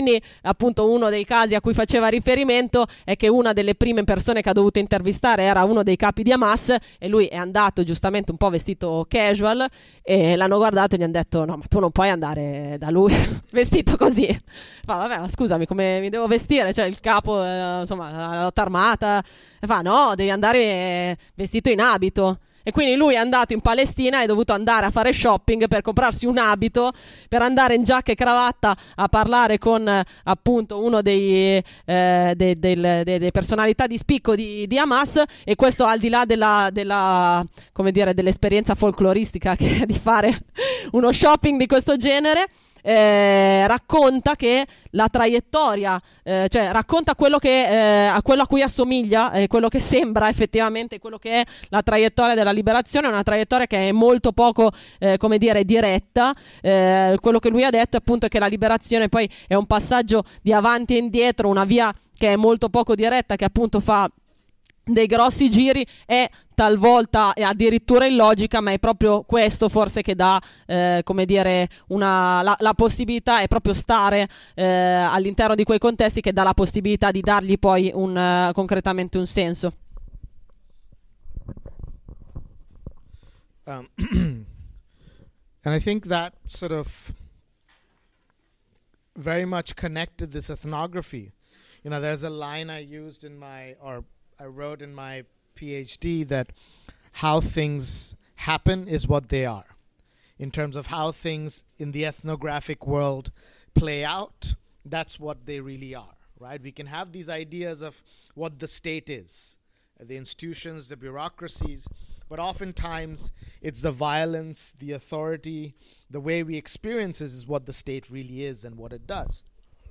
quindi appunto uno dei casi a cui faceva riferimento è che una delle prime persone che ha dovuto intervistare era uno dei capi di Hamas e lui è andato giustamente un po' vestito casual e l'hanno guardato e gli hanno detto no, ma tu non puoi andare da lui vestito così. Fa vabbè, ma scusami, come mi devo vestire? Cioè il capo eh, insomma la lotta armata. E fa no, devi andare eh, vestito in abito. E quindi lui è andato in Palestina, è dovuto andare a fare shopping per comprarsi un abito, per andare in giacca e cravatta a parlare con eh, appunto uno dei, eh, de, del, de, de personalità di spicco di, di Hamas, e questo al di là della, della, come dire, dell'esperienza folcloristica che è di fare uno shopping di questo genere. Eh, racconta che la traiettoria, eh, cioè racconta quello che eh, a quello a cui assomiglia, eh, quello che sembra effettivamente quello che è la traiettoria della liberazione, una traiettoria che è molto poco eh, come dire diretta. Eh, quello che lui ha detto appunto è che la liberazione poi è un passaggio di avanti e indietro, una via che è molto poco diretta, che appunto fa dei grossi giri e talvolta è addirittura illogica, ma è proprio questo forse che dà eh, come dire una, la, la possibilità, è proprio stare eh, all'interno di quei contesti che dà la possibilità di dargli poi un, uh, concretamente un senso. Um, and I think that sort of very much connected this ethnography. You know, there's a line I used in my, or I wrote in my PhD, that how things happen is what they are. In terms of how things in the ethnographic world play out, that's what they really are, right? We can have these ideas of what the state is, the institutions, the bureaucracies, but oftentimes it's the violence, the authority, the way we experience it is what the state really is and what it does.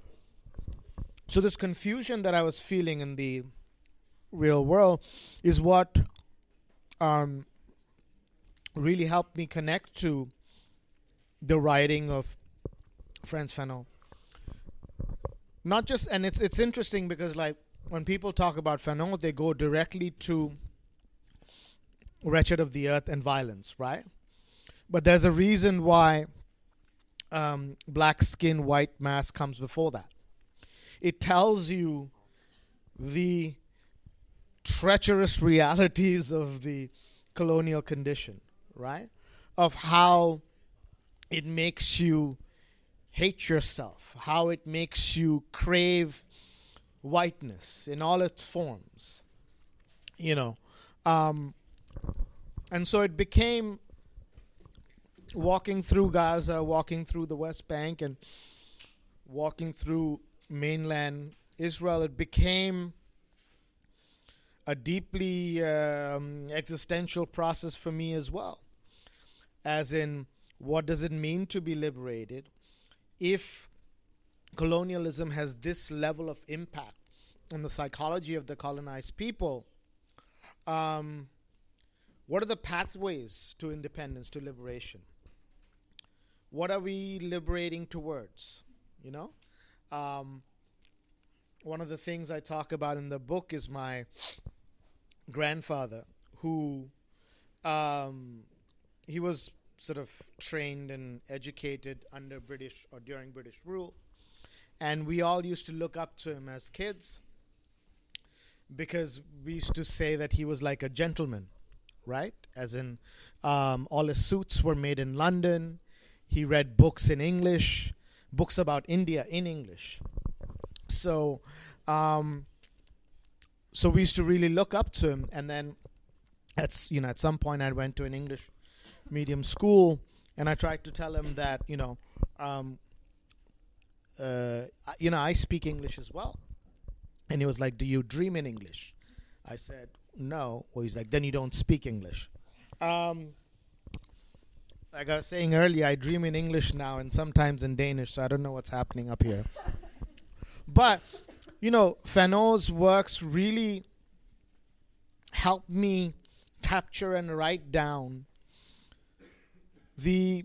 So this confusion that I was feeling in the real world is what um, really helped me connect to the writing of Frantz Fanon. Not just, and it's it's interesting because like when people talk about Fanon, they go directly to Wretched of the Earth and violence, right? But there's a reason why um, Black Skin, White Mask comes before that. It tells you the treacherous realities of the colonial condition, right? Of how it makes you hate yourself, how it makes you crave whiteness in all its forms, you know. Um, and so it became walking through Gaza, walking through the West Bank, and walking through mainland Israel, it became a deeply um, existential process for me as well. As in, what does it mean to be liberated if colonialism has this level of impact on the psychology of the colonized people? Um, what are the pathways to independence, to liberation? What are we liberating towards, you know? Um, one of the things I talk about in the book is my grandfather, who um, he was sort of trained and educated under British or during British rule, and we all used to look up to him as kids because we used to say that he was like a gentleman, right? As in, um, all his suits were made in London. He read books in English, books about India in English. So, um, so we used to really look up to him. And then, at you know, at some point, I went to an English medium school, and I tried to tell him that, you know, um, uh, you know, I speak English as well. And he was like, "Do you dream in English?" I said, "No." Well, he's like, "Then you don't speak English." Um, like I was saying earlier, I dream in English now and sometimes in Danish, so I don't know what's happening up here. But, you know, Fanon's works really helped me capture and write down the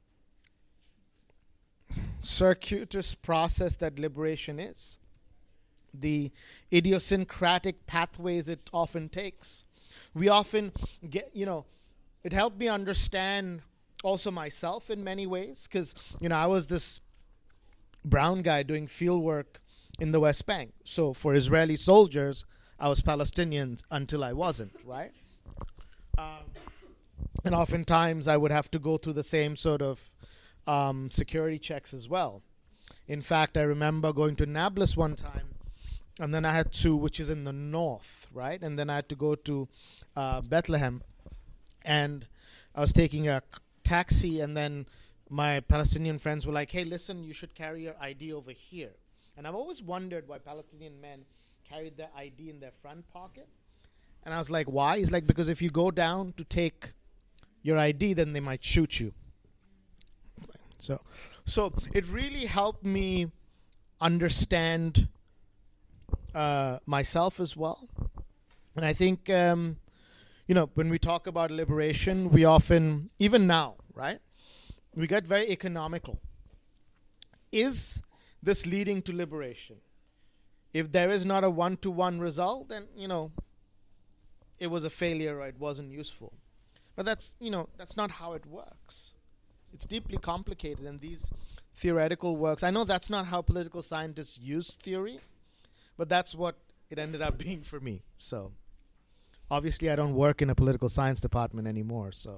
circuitous process that liberation is, the idiosyncratic pathways it often takes. We often get, you know, it helped me understand also myself in many ways, because, you know, I was this brown guy doing field work in the West Bank. So for Israeli soldiers, I was Palestinian until I wasn't, right? Um, and oftentimes I would have to go through the same sort of um, security checks as well. In fact, I remember going to Nablus one time, and then I had to, which is in the north, right? And then I had to go to uh, Bethlehem, and I was taking a taxi, and then my Palestinian friends were like, hey, listen, you should carry your I D over here. And I've always wondered why Palestinian men carried their I D in their front pocket. And I was like, why? He's like, because if you go down to take your I D, then they might shoot you. So, so it really helped me understand uh, myself as well. And I think, um, you know, when we talk about liberation, we often, even now, right, we get very economical. Is this leading to liberation? If there is not a one-to-one result, then, you know, it was a failure or it wasn't useful. But that's, you know, that's not how it works. It's deeply complicated, and these theoretical works, I know that's not how political scientists use theory, but that's what it ended up being for me. So obviously I don't work in a political science department anymore, so.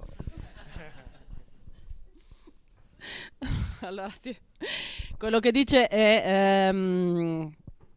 Allora, sì. Quello che dice è, ehm,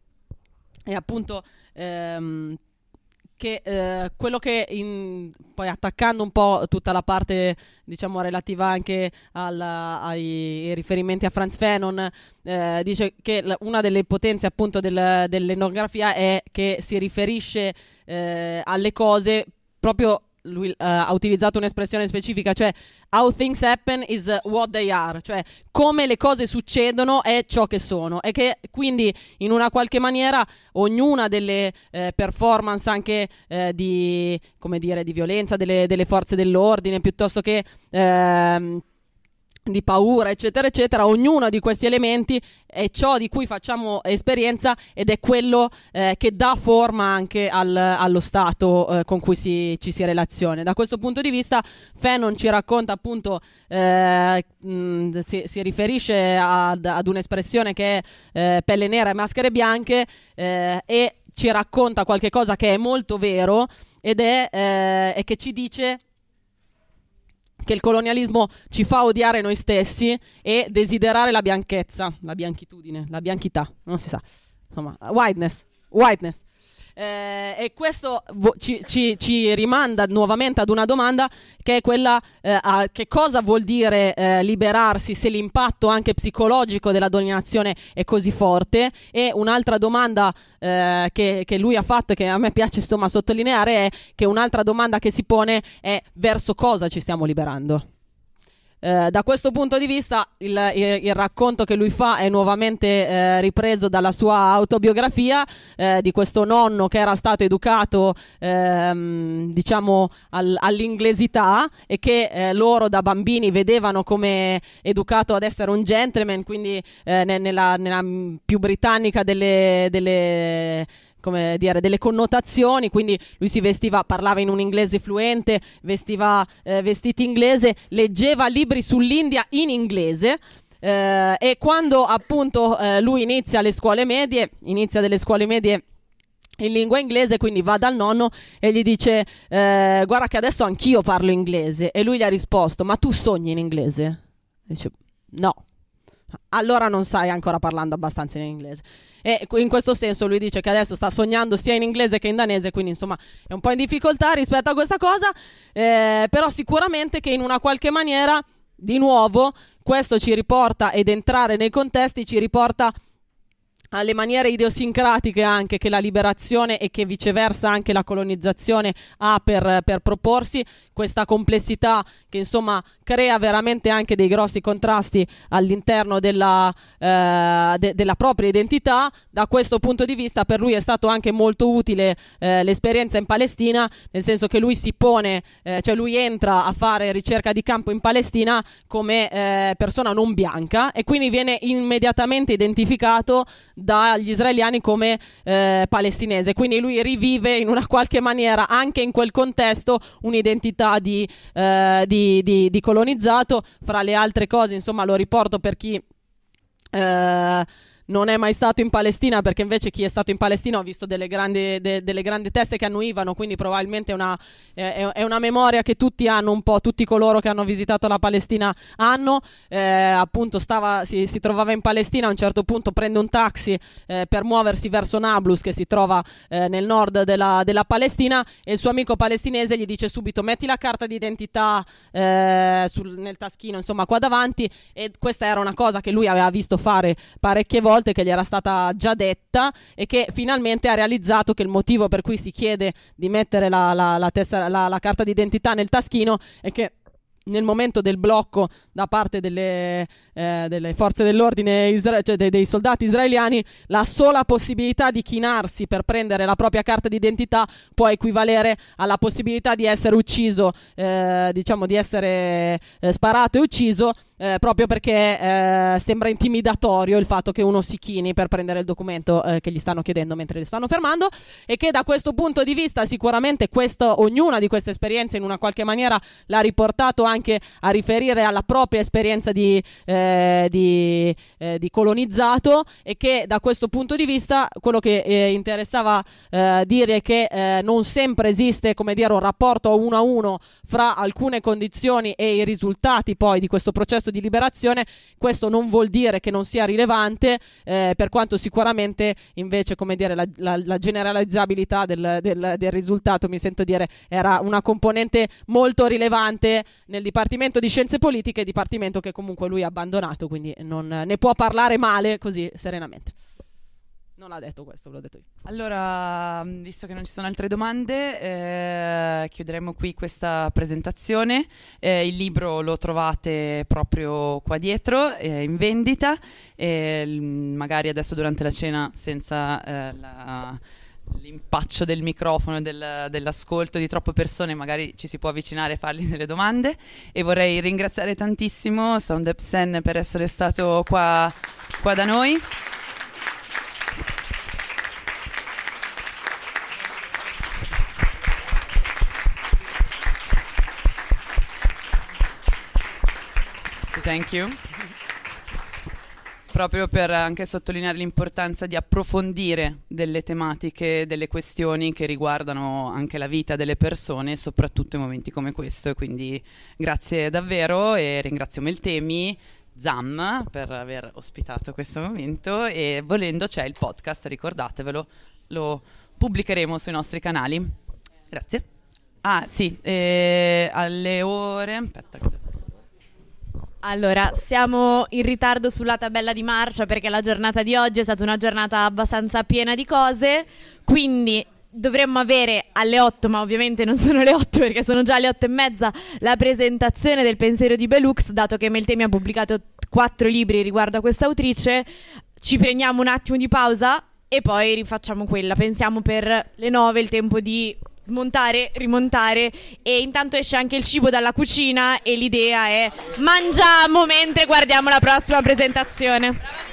è appunto ehm, che eh, quello che in, poi attaccando un po' tutta la parte, diciamo, relativa anche alla, ai riferimenti a Frantz Fanon, eh, dice che la, una delle potenze appunto del, dell'etnografia è che si riferisce eh, alle cose proprio. Lui uh, ha utilizzato un'espressione specifica, cioè how things happen is uh, what they are, cioè come le cose succedono è ciò che sono, e che quindi in una qualche maniera ognuna delle eh, performance anche eh, di, come dire, di violenza delle, delle forze dell'ordine, piuttosto che ehm, di paura, eccetera eccetera, ognuno di questi elementi è ciò di cui facciamo esperienza ed è quello eh, che dà forma anche al, allo stato eh, con cui si, ci si relaziona. Da questo punto di vista Fanon ci racconta appunto eh, mh, si, si riferisce ad, ad un'espressione che è eh, pelle nera e maschere bianche eh, e ci racconta qualche cosa che è molto vero ed è eh, e che ci dice che il colonialismo ci fa odiare noi stessi e desiderare la bianchezza, la bianchitudine, la bianchità, non si sa, insomma, whiteness, whiteness. Eh, e questo vo- ci, ci, ci rimanda nuovamente ad una domanda che è quella eh, a che cosa vuol dire eh, liberarsi se l'impatto anche psicologico della dominazione è così forte, e un'altra domanda eh, che, che lui ha fatto e che a me piace insomma sottolineare è che un'altra domanda che si pone è verso cosa ci stiamo liberando. Eh, da questo punto di vista il, il, il racconto che lui fa è nuovamente eh, ripreso dalla sua autobiografia eh, di questo nonno che era stato educato ehm, diciamo al, all'inglesità e che eh, loro da bambini vedevano come educato ad essere un gentleman, quindi eh, ne, nella, nella più britannica delle, delle come dire, delle connotazioni, quindi lui si vestiva, parlava in un inglese fluente, vestiva eh, vestiti inglese, leggeva libri sull'India in inglese eh, e quando appunto eh, lui inizia le scuole medie, inizia delle scuole medie in lingua inglese, quindi va dal nonno e gli dice eh, guarda che adesso anch'io parlo inglese, e lui gli ha risposto ma tu sogni in inglese? E dice no. Allora non stai ancora parlando abbastanza in inglese. E in questo senso lui dice che adesso sta sognando sia in inglese che in danese, quindi insomma è un po' in difficoltà rispetto a questa cosa, eh, però sicuramente che in una qualche maniera di nuovo questo ci riporta, ed entrare nei contesti ci riporta alle maniere idiosincratiche anche che la liberazione e che viceversa anche la colonizzazione ha per, per proporsi, questa complessità che insomma crea veramente anche dei grossi contrasti all'interno della, eh, de, della propria identità. Da questo punto di vista per lui è stato anche molto utile eh, l'esperienza in Palestina, nel senso che lui si pone, eh, cioè lui entra a fare ricerca di campo in Palestina come eh, persona non bianca e quindi viene immediatamente identificato dagli israeliani come eh, palestinese, quindi lui rivive in una qualche maniera anche in quel contesto un'identità di, eh, di, di, di colonizzato. Fra le altre cose, insomma, lo riporto per chi eh, non è mai stato in Palestina, perché invece chi è stato in Palestina ho visto delle grandi, de, delle grandi teste che annuivano, quindi probabilmente è una, è, è una memoria che tutti hanno, un po' tutti coloro che hanno visitato la Palestina hanno. Eh, appunto stava, si, si trovava in Palestina, a un certo punto prende un taxi eh, per muoversi verso Nablus, che si trova eh, nel nord della, della Palestina, e il suo amico palestinese gli dice subito: metti la carta d'identità eh, sul, nel taschino, insomma qua davanti. E questa era una cosa che lui aveva visto fare parecchie volte, che gli era stata già detta, e che finalmente ha realizzato che il motivo per cui si chiede di mettere la, la, la, tessera, la, la carta d'identità nel taschino è che nel momento del blocco da parte delle, eh, delle forze dell'ordine, isra- cioè dei, dei soldati israeliani, la sola possibilità di chinarsi per prendere la propria carta d'identità può equivalere alla possibilità di essere ucciso, eh, diciamo di essere eh, sparato e ucciso, eh, proprio perché eh, sembra intimidatorio il fatto che uno si chini per prendere il documento eh, che gli stanno chiedendo mentre li stanno fermando. E che da questo punto di vista sicuramente questo, ognuna di queste esperienze in una qualche maniera l'ha riportato anche anche a riferire alla propria esperienza di, eh, di, eh, di colonizzato, e che da questo punto di vista quello che eh, interessava eh, dire è che eh, non sempre esiste, come dire, un rapporto uno a uno fra alcune condizioni e i risultati poi di questo processo di liberazione. Questo non vuol dire che non sia rilevante, eh, per quanto sicuramente invece, come dire, la, la, la generalizzabilità del, del, del risultato, mi sento dire, era una componente molto rilevante nel Dipartimento di Scienze Politiche, dipartimento che comunque lui ha abbandonato, quindi non ne può parlare male così serenamente. Non l'ha detto questo, l'ho detto io. Allora, visto che non ci sono altre domande, eh, chiuderemo qui questa presentazione. Eh, il libro lo trovate proprio qua dietro, eh, in vendita, e magari adesso durante la cena, senza eh, la... l'impaccio del microfono e del, dell'ascolto di troppe persone, magari ci si può avvicinare e fargli delle domande. E vorrei ringraziare tantissimo Soundep Sen per essere stato qua, qua da noi. Thank you. Proprio per anche sottolineare l'importanza di approfondire delle tematiche, delle questioni che riguardano anche la vita delle persone, soprattutto in momenti come questo. E quindi grazie davvero, e ringrazio Meltemi, Zam, per aver ospitato questo momento, e volendo c'è il podcast, ricordatevelo, lo pubblicheremo sui nostri canali. Grazie. Ah sì, eh, alle ore... aspetta che... Allora, siamo in ritardo sulla tabella di marcia perché la giornata di oggi è stata una giornata abbastanza piena di cose, quindi dovremmo avere alle otto, ma ovviamente non sono le otto perché sono già le otto e mezza, la presentazione del pensiero di Belux. Dato che Meltemi ha pubblicato quattro libri riguardo a questa autrice, ci prendiamo un attimo di pausa e poi rifacciamo quella. Pensiamo per le nove il tempo di smontare, rimontare, e intanto esce anche il cibo dalla cucina e l'idea è mangiamo mentre guardiamo la prossima presentazione.